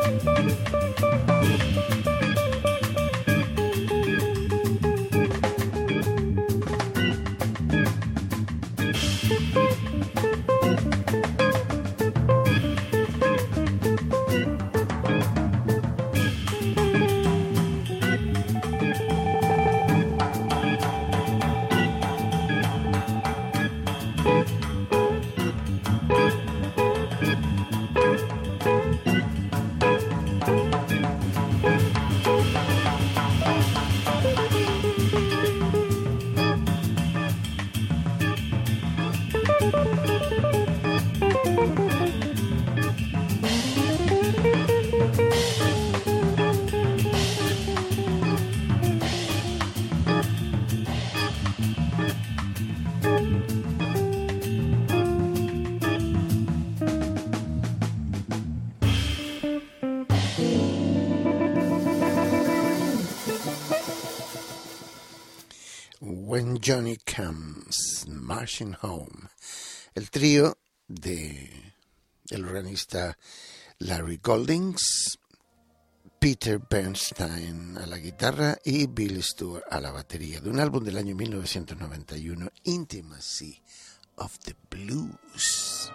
When Johnny Comes Marching Home, el trío de el organista Larry Goldings, Peter Bernstein a la guitarra y Bill Stewart a la batería, de un álbum del año 1991, Intimacy of the Blues.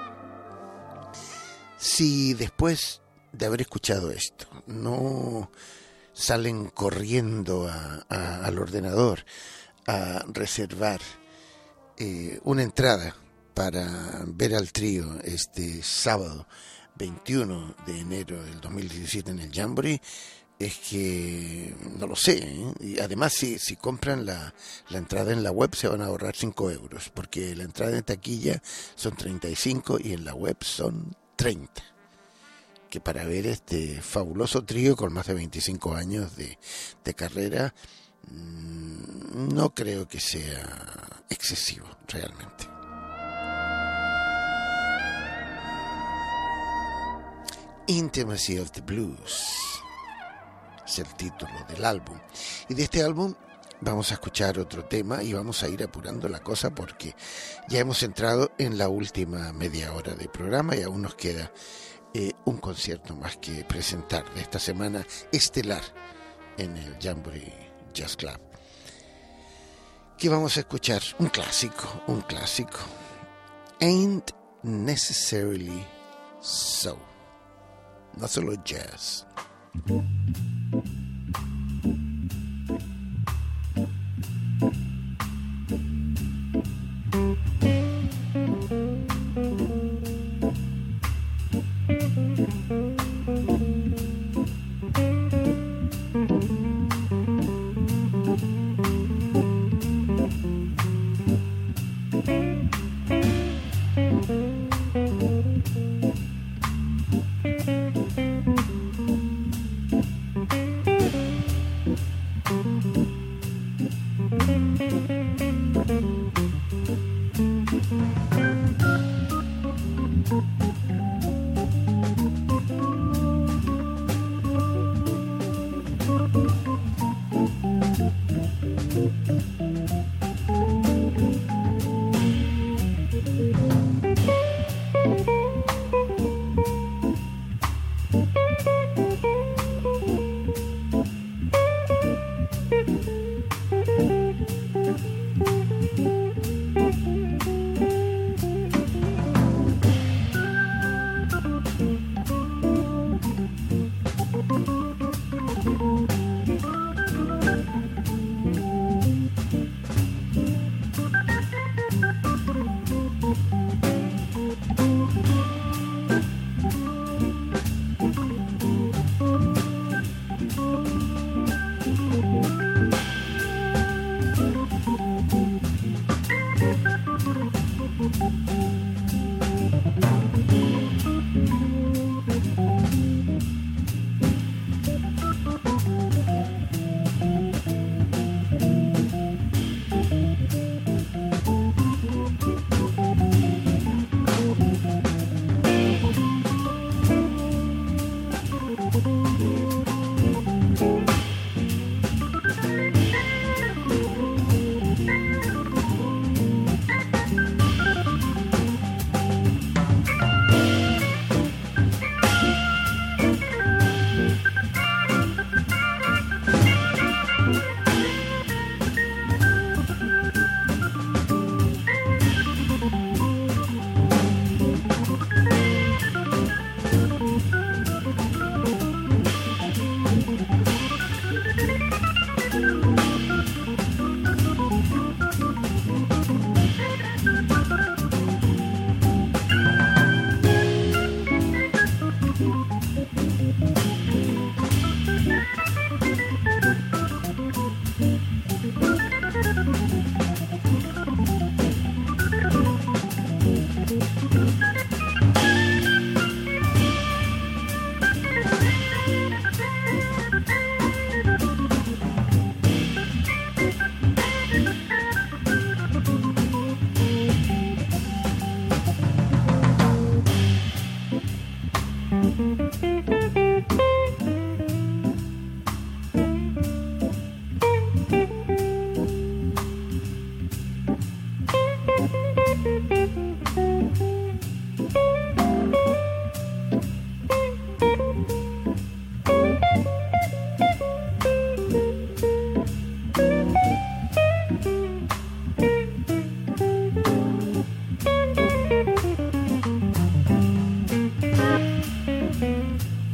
Si después de haber escuchado esto no salen corriendo al ordenador a reservar una entrada para ver al trío este sábado 21 de enero del 2017 en el Jamboree, es que no lo sé, ¿eh? Y además si compran la entrada en la web se van a ahorrar 5 euros, porque la entrada en taquilla son 35 y en la web son 30, que para ver este fabuloso trío con más de 25 años de carrera no creo que sea excesivo realmente. Intimacy of the Blues es el título del álbum, y de este álbum vamos a escuchar otro tema y vamos a ir apurando la cosa porque ya hemos entrado en la última media hora de programa y aún nos queda un concierto más que presentar de esta semana estelar en el Jamboree Jazz Club. ¿Qué vamos a escuchar? Un clásico, Ain't Necessarily So. No solo jazz.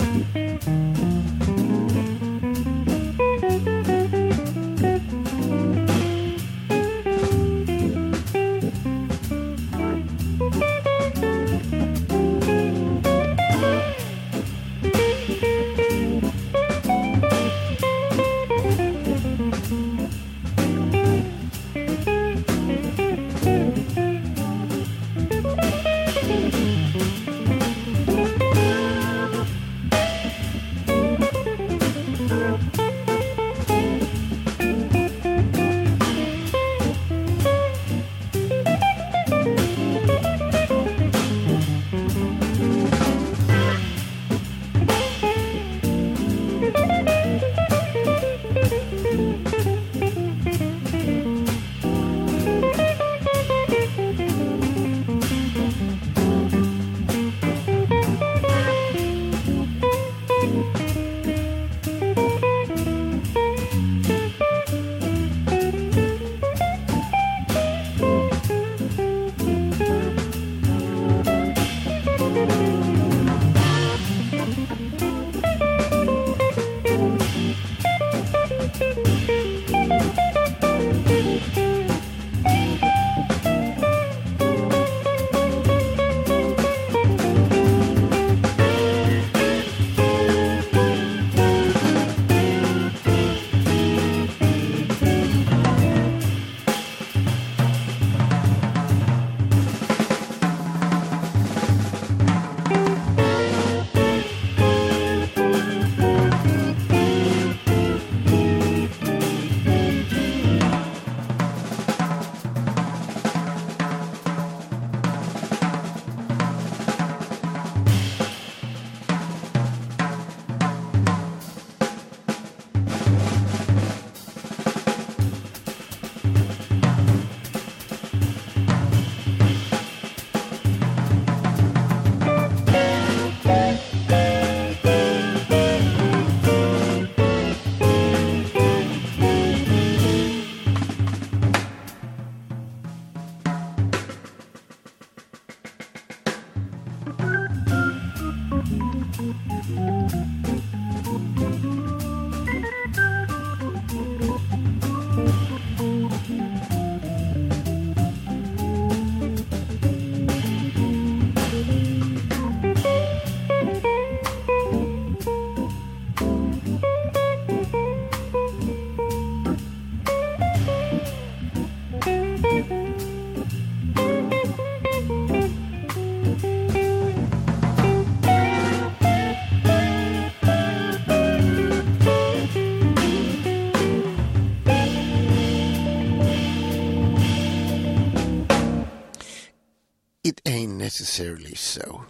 It Ain't Necessarily So.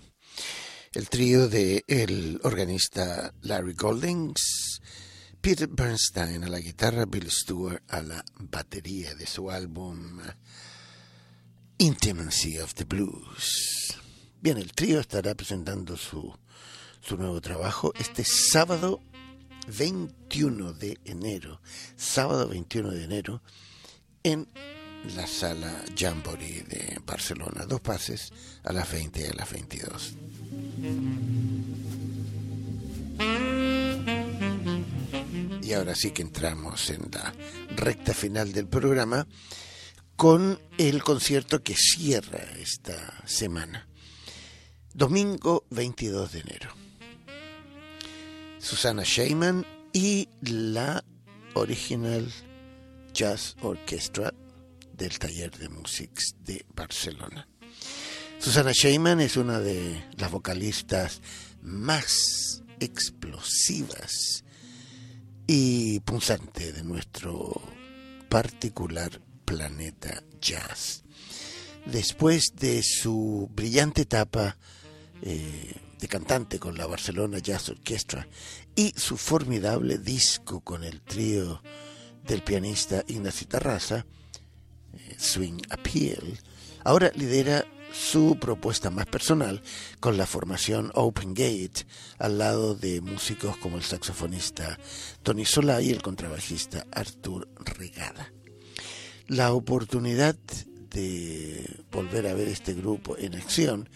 El trío de el organista Larry Goldings, Peter Bernstein a la guitarra, Bill Stewart a la batería de su álbum Intimacy of the Blues. Bien, el trío estará presentando su nuevo trabajo este sábado 21 de enero. Sábado 21 de enero en la sala Jamboree de Barcelona. 2 pases a las 20 y a las 22. Y ahora sí que entramos en la recta final del programa con el concierto que cierra esta semana. Domingo 22 de enero. Susanna Shaman y la Original Jazz Orchestra del Taller de Músics de Barcelona. Susanna Shaman es una de las vocalistas más explosivas y punzante de nuestro particular planeta jazz. Después de su brillante etapa de cantante con la Barcelona Jazz Orchestra y su formidable disco con el trío del pianista Ignasi Tarrasa, Swing Appeal, ahora lidera su propuesta más personal con la formación Open Gate al lado de músicos como el saxofonista Tony Solá y el contrabajista Artur Regada. La oportunidad de volver a ver este grupo en acción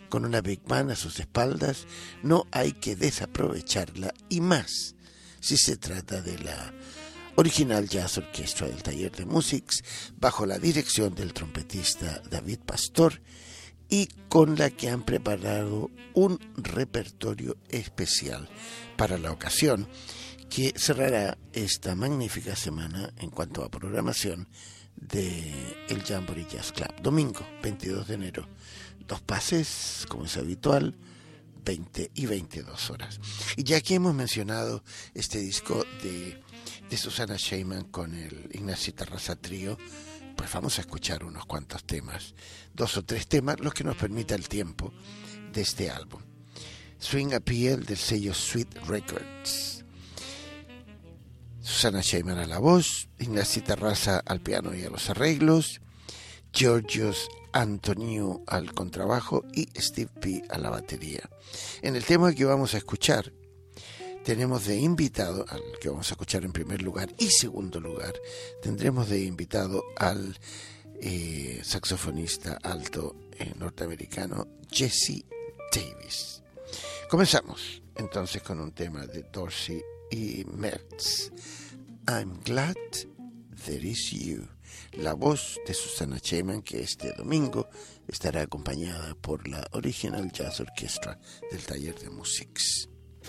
con una big band a sus espaldas, no hay que desaprovecharla, y más si se trata de la original Jazz Orchestra del Taller de Musics, bajo la dirección del trompetista David Pastor, y con la que han preparado un repertorio especial para la ocasión, que cerrará esta magnífica semana en cuanto a programación de el Jamboree Jazz Club. Domingo 22 de enero, 2 pases, como es habitual, 20 y 22 horas. Y ya que hemos mencionado este disco de Susana Sheinman con el Ignacio Tarraza Trío, pues vamos a escuchar unos cuantos temas, 2 o 3 temas, los que nos permita el tiempo de este álbum. Swing Appeal del sello Sweet Records. Susana Sheinman a la voz, Ignacio Tarraza al piano y a los arreglos, Georgios Antoniou al contrabajo y Steve P a la batería. En el tema que vamos a escuchar tenemos de invitado, al que vamos a escuchar en primer lugar y segundo lugar, tendremos de invitado al saxofonista alto norteamericano Jesse Davis. Comenzamos entonces con un tema de Dorsey y Mertz, I'm Glad There Is You, la voz de Susana Sheinman, que este domingo estará acompañada por la Original Jazz Orchestra del Taller de Musics.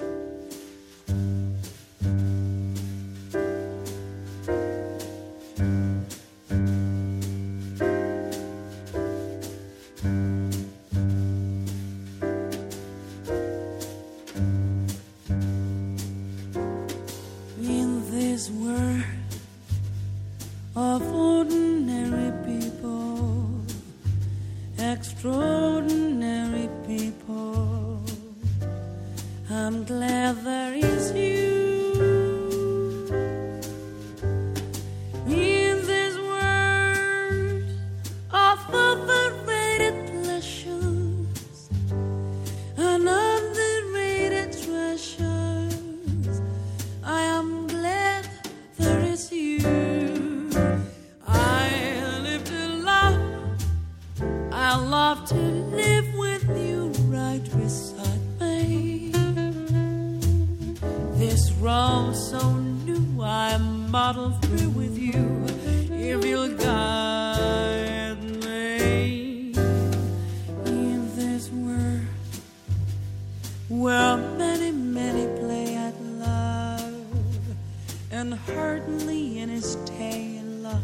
Of ordinary people, extraordinary people, I'm glad there is you in this world of overrated pleasures and underrated treasures. I am glad there is you. I love to live with you right beside me. This road so new, I'm model free with you. If you'll guide me in this world where many, many play at love and hurt me and stay in love,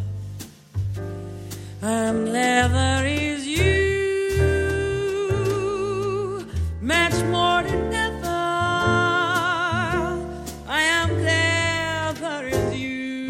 I'm glad there is you. Much more than ever, I am glad there is you.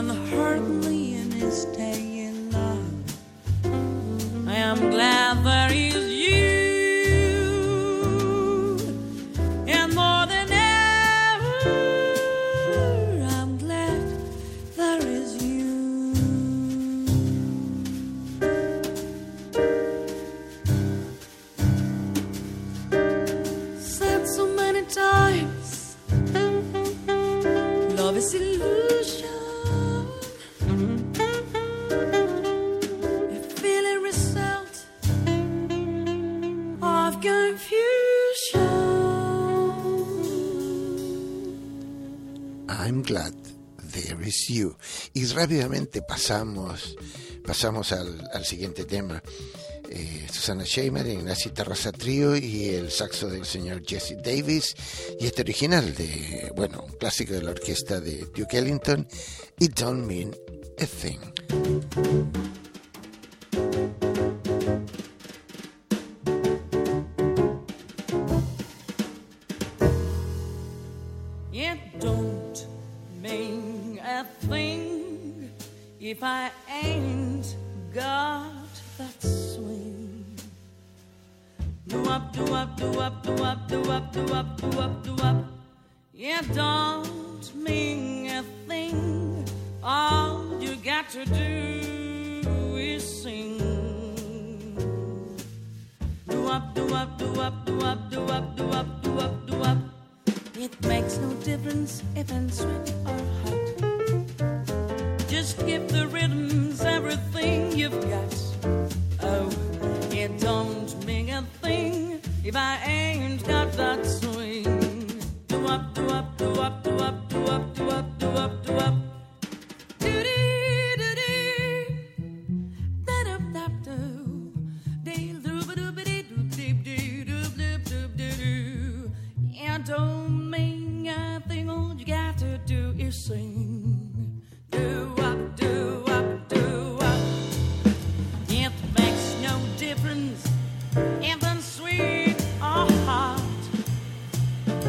and hurt me in his day in love. I am glad there is you, and more than ever, I'm glad there is you. Said so many times, love is illusion. You feel a result of confusion. I'm glad there is you. Y rápidamente pasamos al siguiente tema. Susana Scheimer en la Tarrasa Trío y el saxo del señor Jesse Davis, y este original de, bueno, un clásico de la orquesta de Duke Ellington, It Don't Mean a Thing. It don't mean a thing if I ain't got that swing. Do up, do up, do up, do up, do up, do up, do up, do up. It don't mean a thing. All you got to do is sing. Do up, do up, do up, do up, do up, do up, do up, do up. It makes no difference if I'm sweet or hot. Just give the rhythms everything you've got. Oh, it don't mean a thing if I ain't got that swing. Do up, do up, do up, do up, do up, do up, do up, do up. Do-dee, do-dee, da-dum-dum-dum, dee-doo-ba-doo-ba-dee-doo-dee-doo-doo-doo-doo-doo. It don't mean a thing, all you got to do is sing. Do up, do up, do up. It makes no difference if I'm sweet or hot.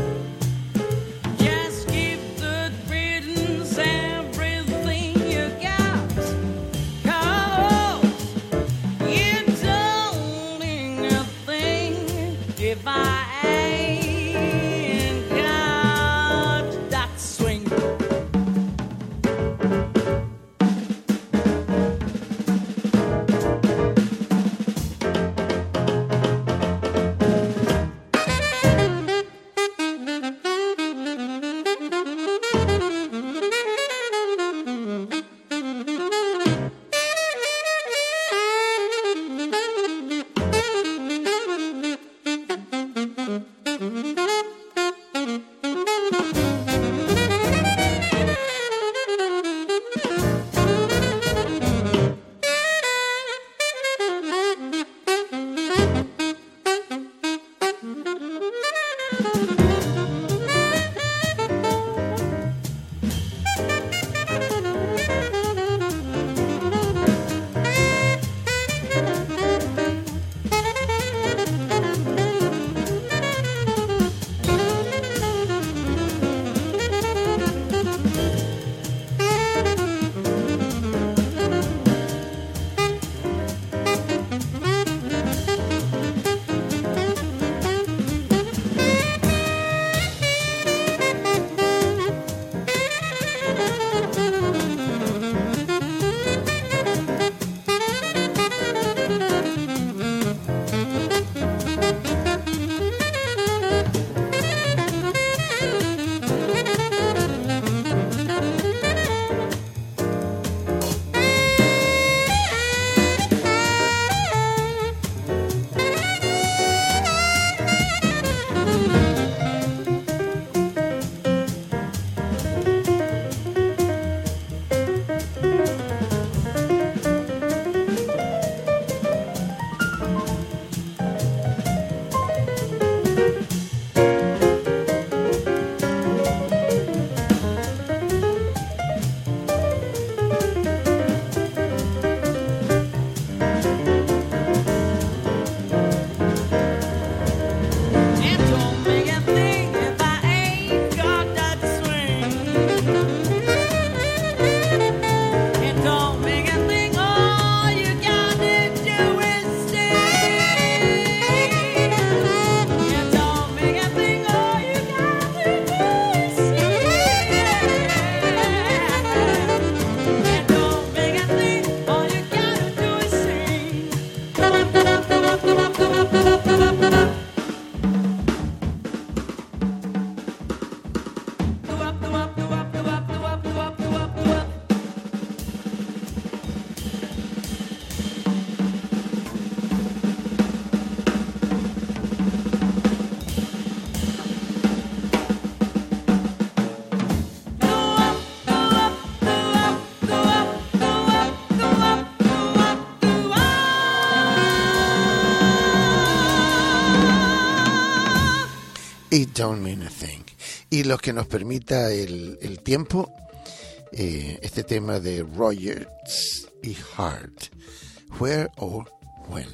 don't mean a thing. Y lo que nos permita el tiempo, este tema de Rogers y Hart, Where or When.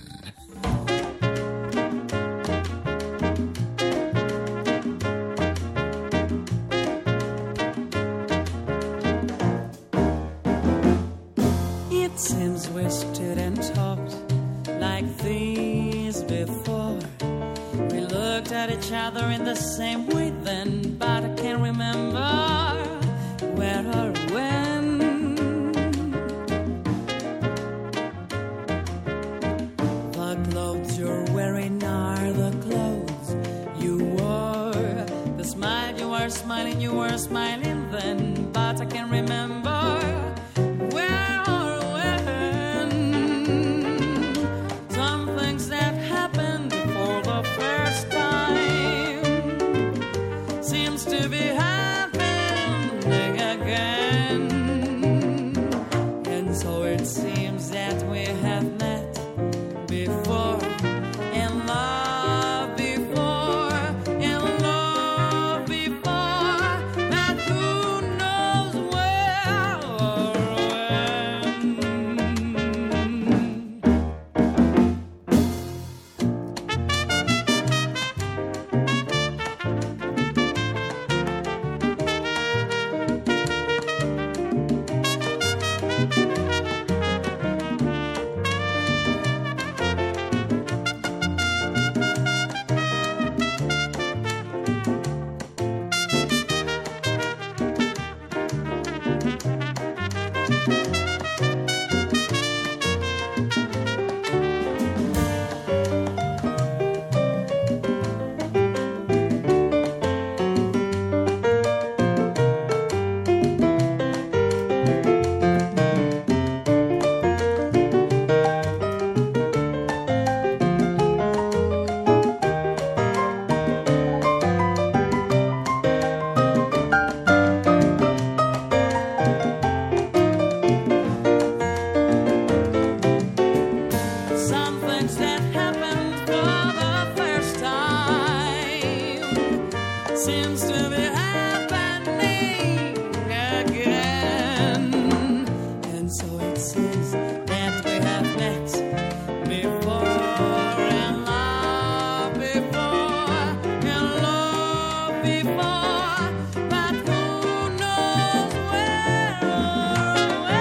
It seems we stood and talked like this before. We looked at each other in the same way then, but I can't remember where or when. The clothes you're wearing are the clothes you wore. The smile you were smiling then, but I can't remember where or when. Some things that happened for the first time seems to be happening again. And so it seems that we have met before, in love before, in love before, but who knows where or when. Some things that happened for the first time seems to be happening again. And so it seems that we have met before, in love before, but who knows where or when.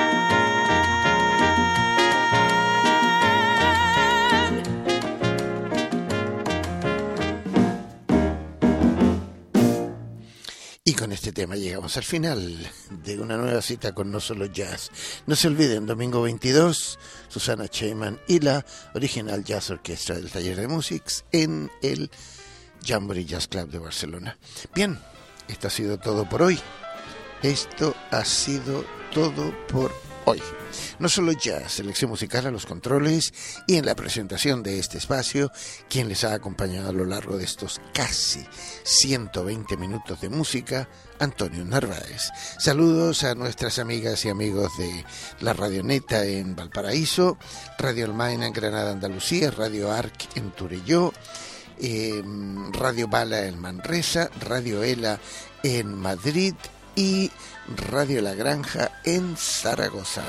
Y con este tema llegamos al final de una nueva cita con No Solo Jazz. No se olviden, domingo 22, Susana Sheyman y la Original Jazz Orquestra del Taller de Musics en el Jamboree Jazz Club de Barcelona. Bien, esto ha sido todo por hoy. Esto ha sido todo por hoy. No Solo Jazz, selección musical a los controles y en la presentación de este espacio, quien les ha acompañado a lo largo de estos casi 120 minutos de música, Antonio Narváez. Saludos a nuestras amigas y amigos de la Radioneta en Valparaíso, Radio Almaina en Granada, Andalucía, Radio Arc en Turelló, Radio Bala en Manresa, Radio Ela en Madrid y Radio La Granja en Zaragoza.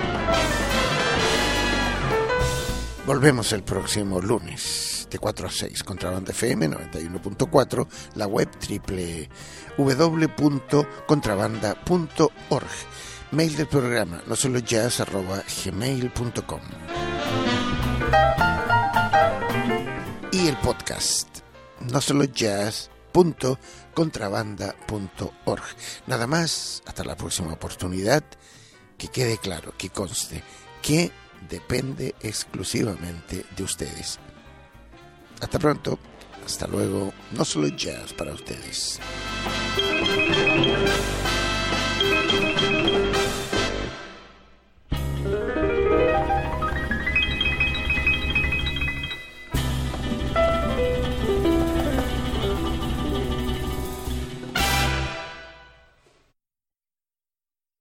Volvemos el próximo lunes de 4 a 6, Contrabanda FM 91.4, la web www.contrabanda.org, mail del programa nosolojazz@gmail.com y el podcast nosolojazz.contrabanda.org. Nada más, hasta la próxima oportunidad. Que quede claro, que conste, que depende exclusivamente de ustedes. Hasta pronto, hasta luego. No Solo Jazz para ustedes.